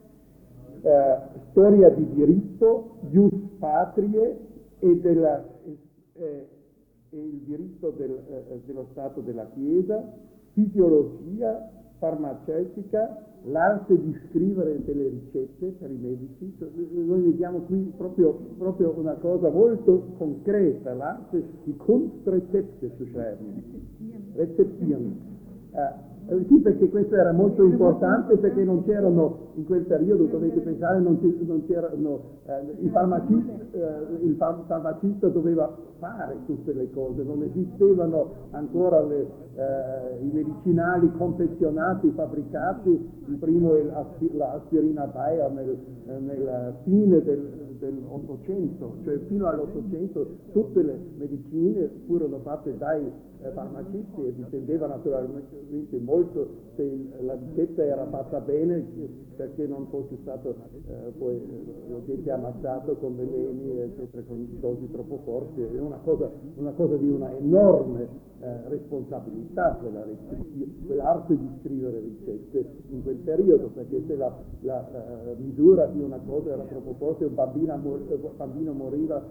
eh, storia di diritto, ius patrie e, della, eh, e il diritto del, eh, dello Stato della Chiesa, fisiologia, farmaceutica, l'arte di scrivere delle ricette per i medici. Noi vediamo qui proprio, proprio una cosa molto concreta, l'arte di Kunstrezepte zu schreiben, Rezeptieren. Eh, sì, perché questo era molto importante, perché non c'erano, in quel periodo dovete pensare, non, non c'erano, eh, il, farmacista, eh, il farmacista doveva fare tutte le cose, non esistevano ancora le, eh, i medicinali confezionati, fabbricati. Il primo è l'aspirina Bayer nel, nella fine del, dell'Ottocento, cioè fino all'Ottocento tutte le medicine furono fatte dai eh, farmacisti e dipendeva naturalmente molto se il, la ricetta era fatta bene, perché non fosse stato eh, poi eh, gente ammazzato con veleni, eccetera, con dosi troppo forti. È una cosa, una cosa di una enorme eh, responsabilità quella, quell'arte di scrivere ricette in quel periodo, perché se la, la, la misura di una cosa era troppo forte, un bambino, un bambino moriva,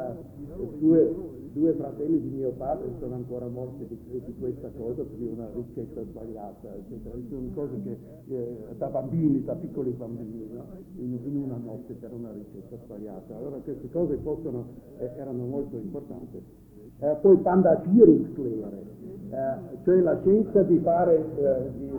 eh, due, due fratelli di mio padre sono ancora morti di, di questa cosa, di una ricetta sbagliata, eccetera. Sono cose che eh, da bambini, da piccoli bambini, no? in, in una notte per una ricetta sbagliata. Allora queste cose possono, eh, erano molto importanti. Eh, poi Pandagierungslehre, eh, cioè la scienza di fare eh, di,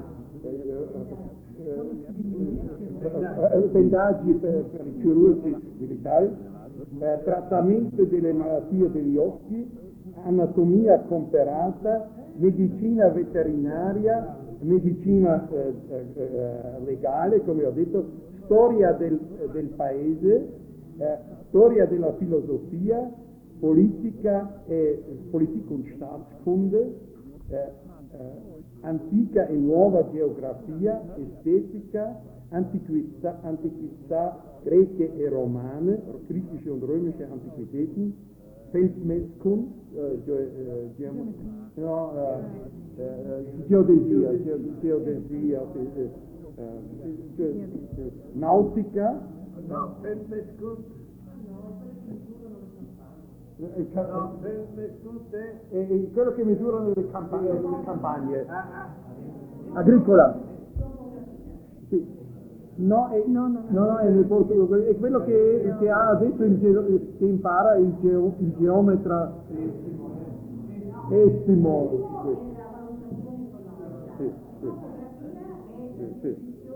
eh, eh, pendaggi per, per i chirurgi militari, eh, trattamento delle malattie degli occhi, anatomia comparata, medicina veterinaria, medicina eh, eh, legale, come ho detto, storia del, del paese, eh, storia della filosofia, politica e Politik und Staatskunde, eh, eh, antica e nuova geografia, estetica, antiquità, antiquità greche e romane, griechische und römische Antiquitäten, Feldmesskunst, äh, ge, äh, ge, no, äh, äh, geodesia, ge, geodesia äh, äh, nautica, no, Feldmesskunst. eh, ca- No, ferme tutte. eh, eh, quello che misurano le campagne, le campagne. Agricola. Sì. No, è, no, no, no, no, è nel posto, è quello che, che ha adesso il ge- che impara il, geo, il geometra Estimo. Sì, sì, sì, sì.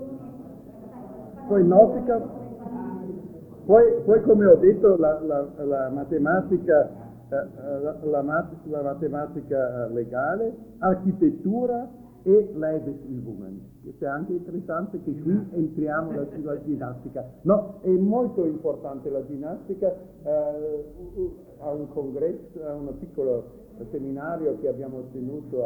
Poi nautica, poi, poi come ho detto la, la, la matematica, eh, la, la, mat, la matematica legale, architettura e Leibesübungen. È anche interessante che qui entriamo nella ginnastica. No, è molto importante la ginnastica. Eh, a un congresso, a un piccolo seminario che abbiamo tenuto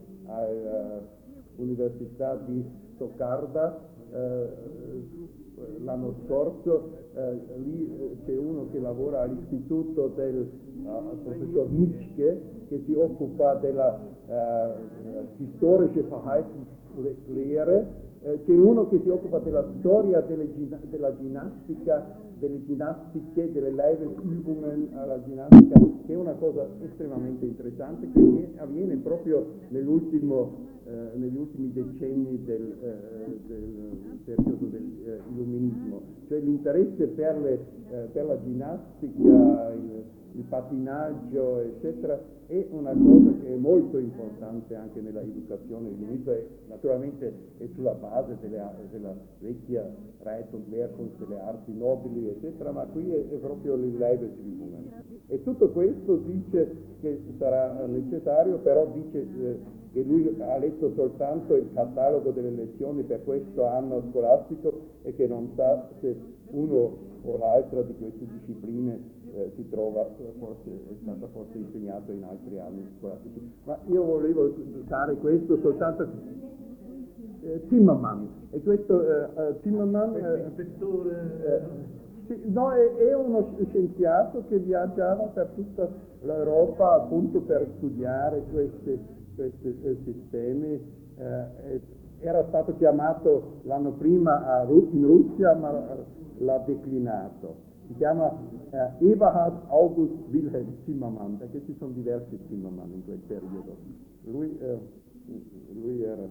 all'Università di Stoccarda eh, l'anno scorso, eh, lì c'è uno che lavora all'istituto del uh, professor Nitschke, che si occupa della uh, historische Verhaltenslehre, eh, c'è uno che si occupa della storia delle, della ginnastica, delle ginnastiche, delle Leibesübungen alla ginnastica, che è una cosa estremamente interessante che avviene proprio nell'ultimo, eh, negli ultimi decenni del, eh, del periodo dell'illuminismo, eh, cioè l'interesse per, le, eh, per la ginnastica, il, il pattinaggio, eccetera, è una cosa che è molto importante anche nella educazione. L'illuminismo è, naturalmente è sulla base delle, della vecchia Reit und Lehrkunst, delle arti nobili, eccetera, ma qui è, è proprio il Leibesübungen. E tutto questo dice che sarà necessario, però dice eh, che lui ha letto soltanto il catalogo delle lezioni per questo anno scolastico e che non sa se uno o l'altra di queste discipline eh, si trova, forse è stata forse insegnata in altri anni scolastici. Ma io volevo dare questo soltanto eh, Zimmermann, e questo eh, Zimmermann eh, eh, sì, no, è, è uno scienziato che viaggiava per tutta l'Europa appunto per studiare questi, questi eh, sistemi. Eh, era stato chiamato l'anno prima a, in Russia, ma l'ha declinato. Si chiama eh, Eberhard August Wilhelm Zimmermann, perché ci sono diversi Zimmermann in quel periodo. Lui, eh, lui era,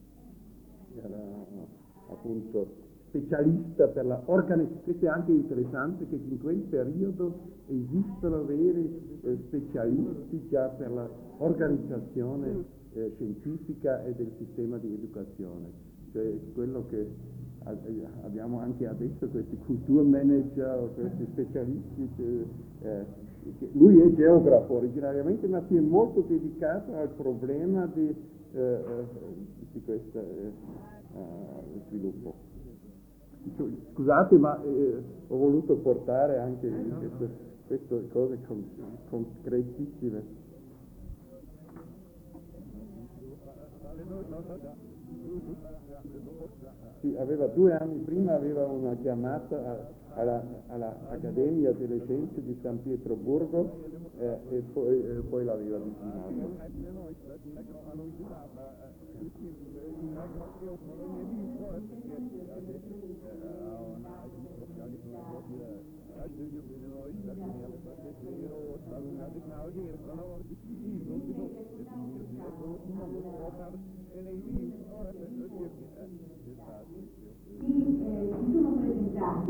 era appunto specialista per la organizzazione. Questo è anche interessante, che in quel periodo esistono veri eh, specialisti già per l'organizzazione eh, scientifica e del sistema di educazione, cioè quello che abbiamo anche adesso, questi culturmanager, questi specialisti. Eh, lui è geografo originariamente, ma si è molto dedicato al problema di, eh, di questo eh, uh, sviluppo. Scusate, ma eh, ho voluto portare anche queste, queste cose con, concretissime. Sì, aveva due anni prima aveva una chiamata a, alla, alla Accademia delle Scienze di San Pietroburgo eh, e poi, eh, poi l'aveva declinato. Sì, eh, si sono presentati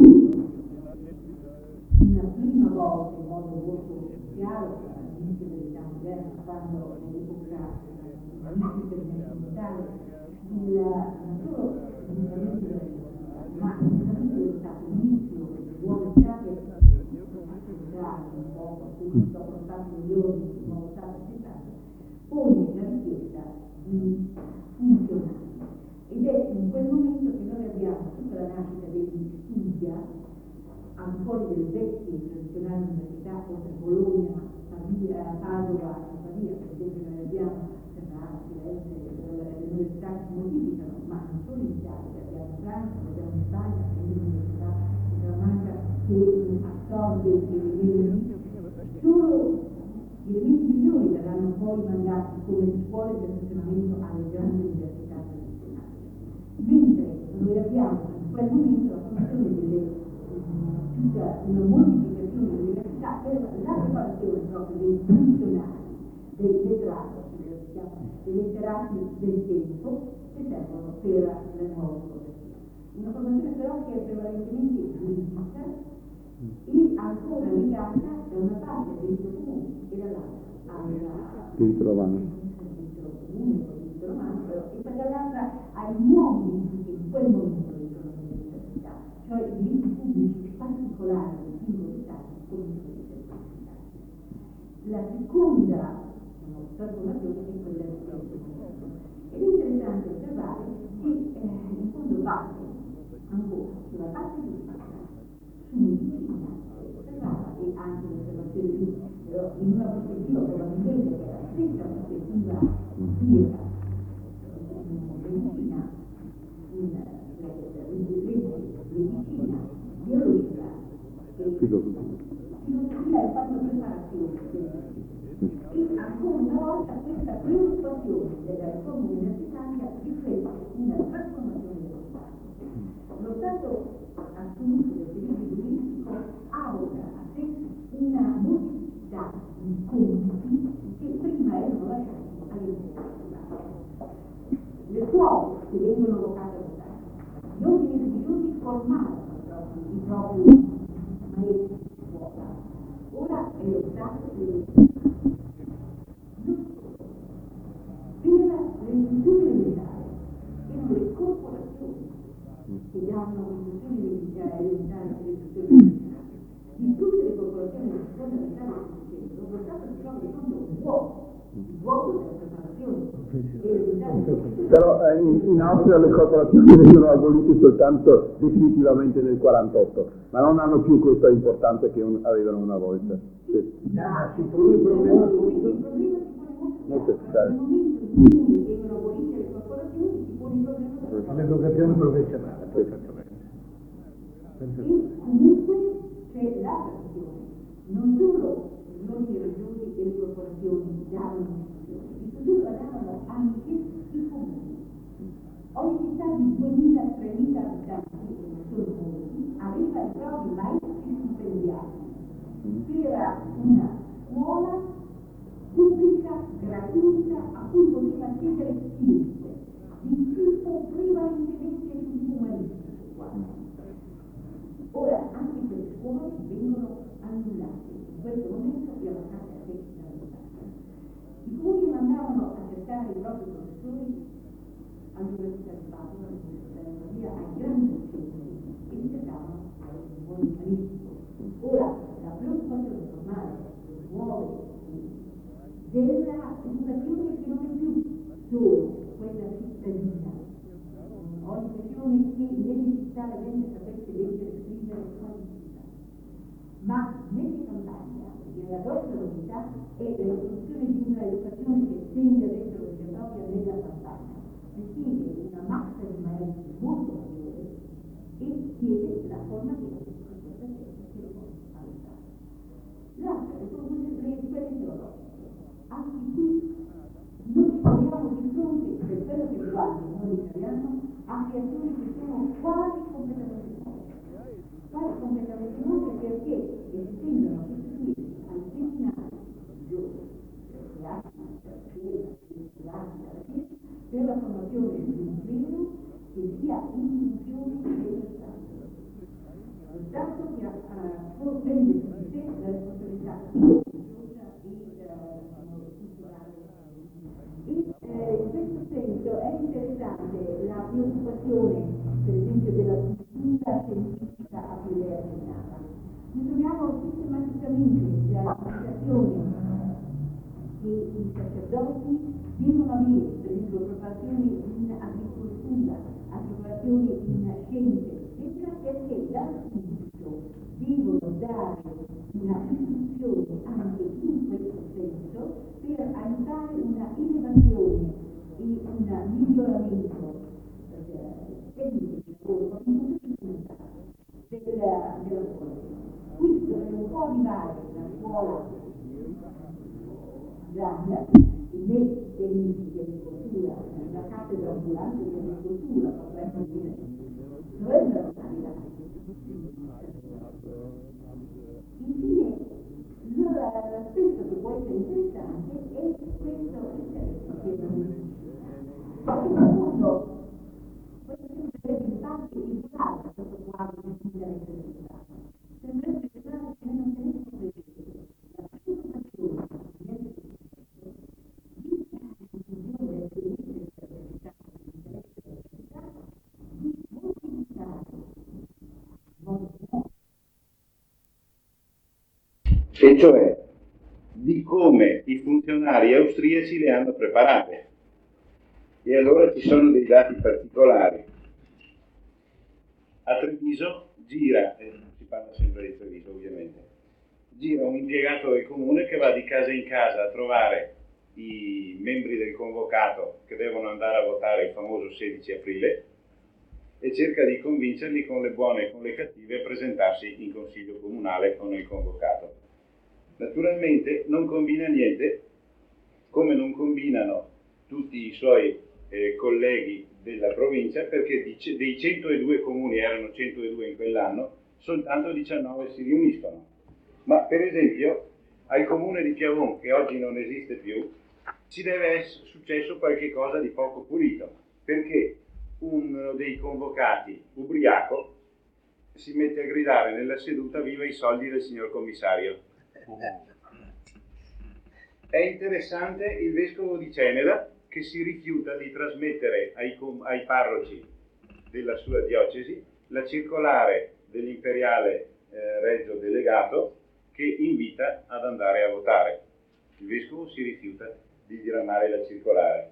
una prima volta in modo molto chiaro all'inizio dell'età moderna, quando nell'epoca intercontinentale il non solo l'intervento della rivoluzione, ma l'intervento dello Stato inizio, delle nuove state centrali, un po' a cui dopo ottanta milioni di nuovo Stato centrale, pone la richiesta di funzionare. Ed è in quel momento che noi abbiamo tutta la nascita degli studia, al di fuori delle vecchie tradizionali università, oltre Bologna, Pavia, Padova e Pavia, per esempio noi abbiamo Ferrara, Firenze, le università che si modificano, ma non solo in Italia, abbiamo in Francia, abbiamo in Spagna, l'Università di Salamanca che assorbe gli elementi. Solo gli elementi migliori verranno poi mandati come scuole di perfezionamento alle grandi università tradizionali. Mentre noi abbiamo in quel momento la formazione delle tutta una moltiplicazione di università per la preparazione proprio dei funzionari, dei letterati, dei letterati del tempo che servono per le nuove professioni. Una formazione però che è prevalentemente giuridica e ancora legata da una parte al diritto comune e dall'altra al diritto romano. diritto comune, al diritto romano, e poi dall'altra ai nuovi diritti che in quel momento entrano nell'università, cioè i diritti pubblici particolari dei singoli stati con i università. La seconda trasformazione è quella del diritto comune. Ed è interessante osservare che eh, in fondo parte ancora sulla parte giuridica, su medicina, osservava e anche l'osservazione di però in una prospettiva probabilmente che è la stessa prospettiva austríaca in medicina, in medicina biologica e filosofia e fanno preparazione e ancora una volta questa preoccupazione della riforma universitaria riflette una trasformazione dello Stato. Lo Stato assoluto del diritto giuridico avoca a sé una moltità di compiti che prima erano lasciati all'università. Le scuole che vengono vocate allo Stato, gli ordini religiosi formavano i propri maestri di scuola. Ora è lo Stato che deve per le istituzioni militari erano le corporazioni che danno istruzioni militari e le istruzioni militari. Di tutte le corporazioni che si possono stare discutendo, lo Stato si trova di fronte a un vuoto, il vuoto della preparazione. Però eh, in, in Austria le corporazioni vengono abolite soltanto definitivamente nel quarantotto, ma non hanno più questa importanza che un, avevano una volta. Sì. Ah, si pone il problema tutto. Molto efficace. Nel momento in cui vengono abolite le corporazioni si pone il problema L'educazione professionale, perfettamente. e comunque c'è l'altra questione, non solo gli ordini religiosi e le corporazioni davano l'istruzione, l'istruzione la davano anche i comuni. Ogni città di duemila tremila abitanti, che non sono molti, aveva i propri maestri stipendiati per una scuola pubblica, gratuita, a cui poteva accedere chiunque, di tipo prevalentemente di tipo umanistico. Ora anche quelle scuole vengono annullate, in questo momento le lasciate a sé dalla Stato. I comuni mandavano a cercare i propri professori all'Università di Padova, all'Università di Pavia, ai grandi centri e li cercavano ai buoni umanistico. Ora la preoccupazione formale delle nuove dell'educazione che non è più solo quella cittadina. Ho l'impressione che nelle città la gente sapesse leggere, scrivere e qualifica, ma nelle campagne, nella grossa novità, è l'educazione di una educazione che tende ad essere obbligatoria nella campagna, richiede una massa di maestri molto maggiore e chiede la formazione di questa gente che lo può aiutare. L'altra, le quelle teologiche. Anche qui noi ci troviamo di fronte, per quello che riguarda il mondo italiano, a creazioni che sono quasi completamente nuove. Quasi completamente nuove perché si tendono a sostituire ai seminari religiosi, per la formazione di un clero che sia in funzione dello Stato. Lo Stato che uh, prende su di sé la responsabilità religiosa e eh, in questo senso è interessante la preoccupazione, per esempio, della cultura scientifica a cui lei accennava. Noi troviamo sistematicamente la indicazione che i sacerdoti devono avere, per esempio, preparazioni in agricoltura, preparazioni in scienze, eccetera, perché dall'inizio devono dare una istruzione anche in questo senso per aiutare una innovazione e un miglioramento tecnico della della scuola. Qui dove non può arrivare la scuola grande, né tecnici di agricoltura, la cattedra ambulante di agricoltura, potrebbero dire, dovrebbero arrivare e cioè di come i funzionari austriaci le hanno preparate. E allora ci sono dei dati particolari. A Treviso gira, eh, si parla sempre di Treviso ovviamente, gira un impiegato del comune che va di casa in casa a trovare i membri del convocato che devono andare a votare il famoso sedici aprile e cerca di convincerli con le buone e con le cattive a presentarsi in consiglio comunale o nel convocato. Naturalmente non combina niente, come non combinano tutti i suoi eh, colleghi della provincia, perché di, dei centodue comuni, erano centodue in quell'anno, soltanto diciannove si riuniscono. Ma per esempio al comune di Piavon, che oggi non esiste più, ci deve essere successo qualche cosa di poco pulito, perché uno dei convocati, ubriaco, si mette a gridare nella seduta: viva i soldi del signor commissario. È interessante il vescovo di Ceneda che si rifiuta di trasmettere ai, ai parroci della sua diocesi la circolare dell'imperiale eh, regio delegato che invita ad andare a votare. Il vescovo si rifiuta di diramare la circolare.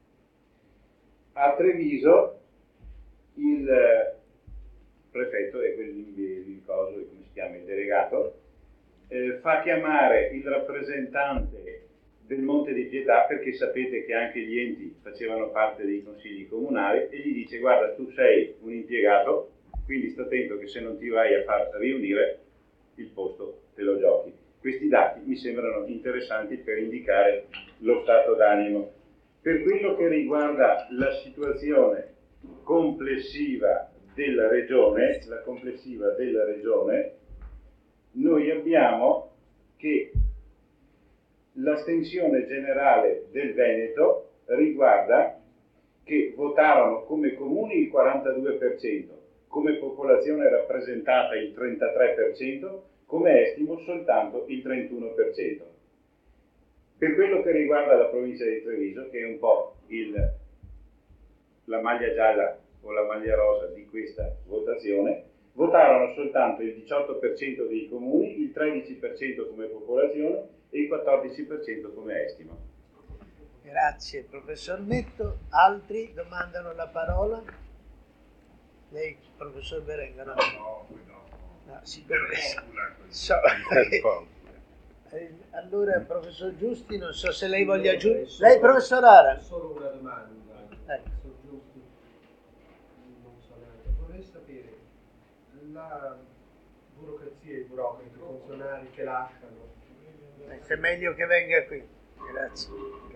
A Treviso il prefetto, e il, il coso, come si chiama, il delegato, eh, fa chiamare il rappresentante del Monte di Pietà, perché sapete che anche gli enti facevano parte dei consigli comunali, e gli dice: guarda, tu sei un impiegato, quindi sta attento che se non ti vai a far riunire il posto te lo giochi. Questi dati mi sembrano interessanti per indicare lo stato d'animo. Per quello che riguarda la situazione complessiva della regione, la complessiva della regione, noi abbiamo che l'astensione generale del Veneto riguarda che votarono come comuni il quarantadue per cento, come popolazione rappresentata il trentatré per cento, come estimo soltanto il trentuno per cento. Per quello che riguarda la provincia di Treviso, che è un po' il, la maglia gialla o la maglia rosa di questa votazione, votarono soltanto il diciotto per cento dei comuni, il tredici per cento come popolazione e il quattordici per cento come estimo. Grazie professor Netto. Altri domandano la parola? Lei, professor Berenga? No, no, no. no si so, eh, allora, professor Giusti, non so se lei voglia aggiungere. Lei, professor Ara? Solo una domanda. Eh. Professor Giusti, non so neanche. Vorrei sapere la burocrazia, i burocrati, i funzionari che lasciano. È meglio che venga qui. Grazie.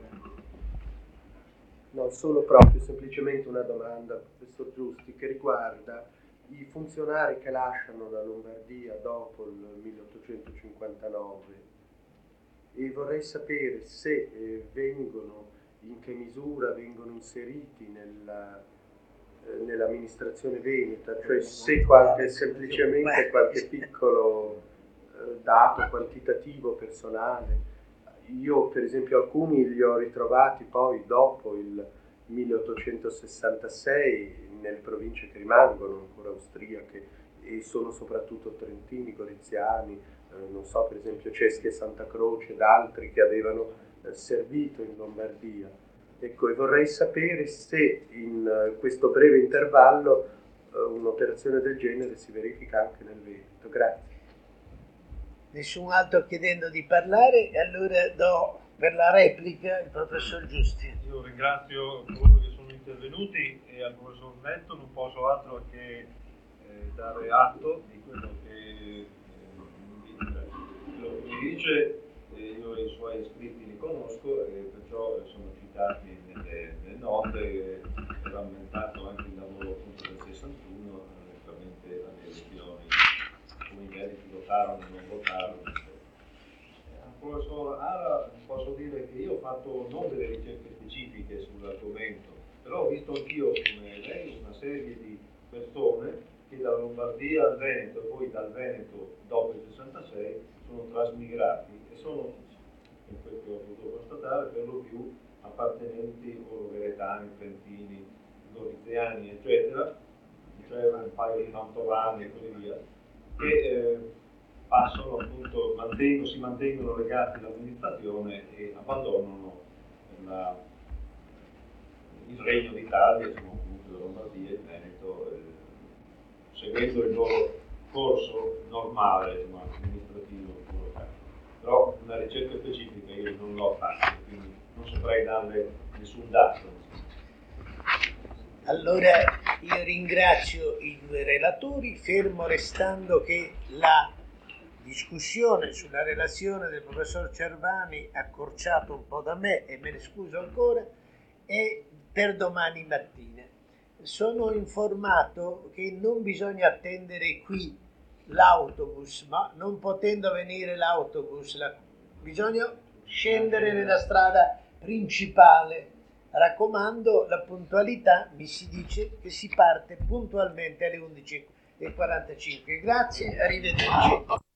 No, solo proprio semplicemente una domanda, professor Giusti, che riguarda i funzionari che lasciano la Lombardia dopo il milleottocentocinquantanove, e vorrei sapere se eh, vengono, in che misura vengono inseriti nella, eh, nell'amministrazione veneta, cioè se qualche, semplicemente qualche piccolo eh, dato quantitativo personale. Io per esempio alcuni li ho ritrovati poi dopo il milleottocentosessantasei nelle province che rimangono ancora austriache, e sono soprattutto trentini, goriziani, eh, non so, per esempio Ceschi e Santa Croce ed altri che avevano eh, servito in Lombardia. Ecco, e vorrei sapere se in uh, questo breve intervallo uh, un'operazione del genere si verifica anche nel Veneto. Grazie. Nessun altro chiedendo di parlare, e allora do per la replica il professor Giusti. Io ringrazio coloro che sono intervenuti, e al professor Netto non posso altro che eh, dare atto di quello che eh, mi dice. Eh, io i suoi scritti li conosco e perciò sono citati nelle, nelle note, e ho rammentato anche il lavoro appunto del sessantuno relativamente alle elezioni, come i medici votarono o non votarono. Al professor Ara posso dire che io ho fatto non delle ricerche specifiche sull'argomento, però ho visto anch'io come lei una serie di persone che dalla Lombardia al Veneto e poi dal Veneto dopo il sessantasei sono trasmigrati e sono, in questo ho potuto constatare, per lo più appartenenti o veretani, trentini, goriziani, eccetera, cioè un paio di mantovani e così via, che eh, passano appunto, mantengono, si mantengono legati all'amministrazione e abbandonano la, il Regno d'Italia, insomma, comunque la Lombardia e il Veneto, eh, seguendo il loro corso normale, insomma, amministrativo. Però una ricerca specifica io non l'ho fatta, quindi non saprei darle nessun dato. Allora io ringrazio i due relatori, fermo restando che la discussione sulla relazione del professor Cervani, accorciato un po' da me e me ne scuso ancora, è per domani mattina. Sono informato che non bisogna attendere qui l'autobus, ma non potendo venire l'autobus, la... bisogna scendere nella strada principale. Raccomando la puntualità, mi si dice che si parte puntualmente alle undici e quarantacinque. Grazie, arrivederci.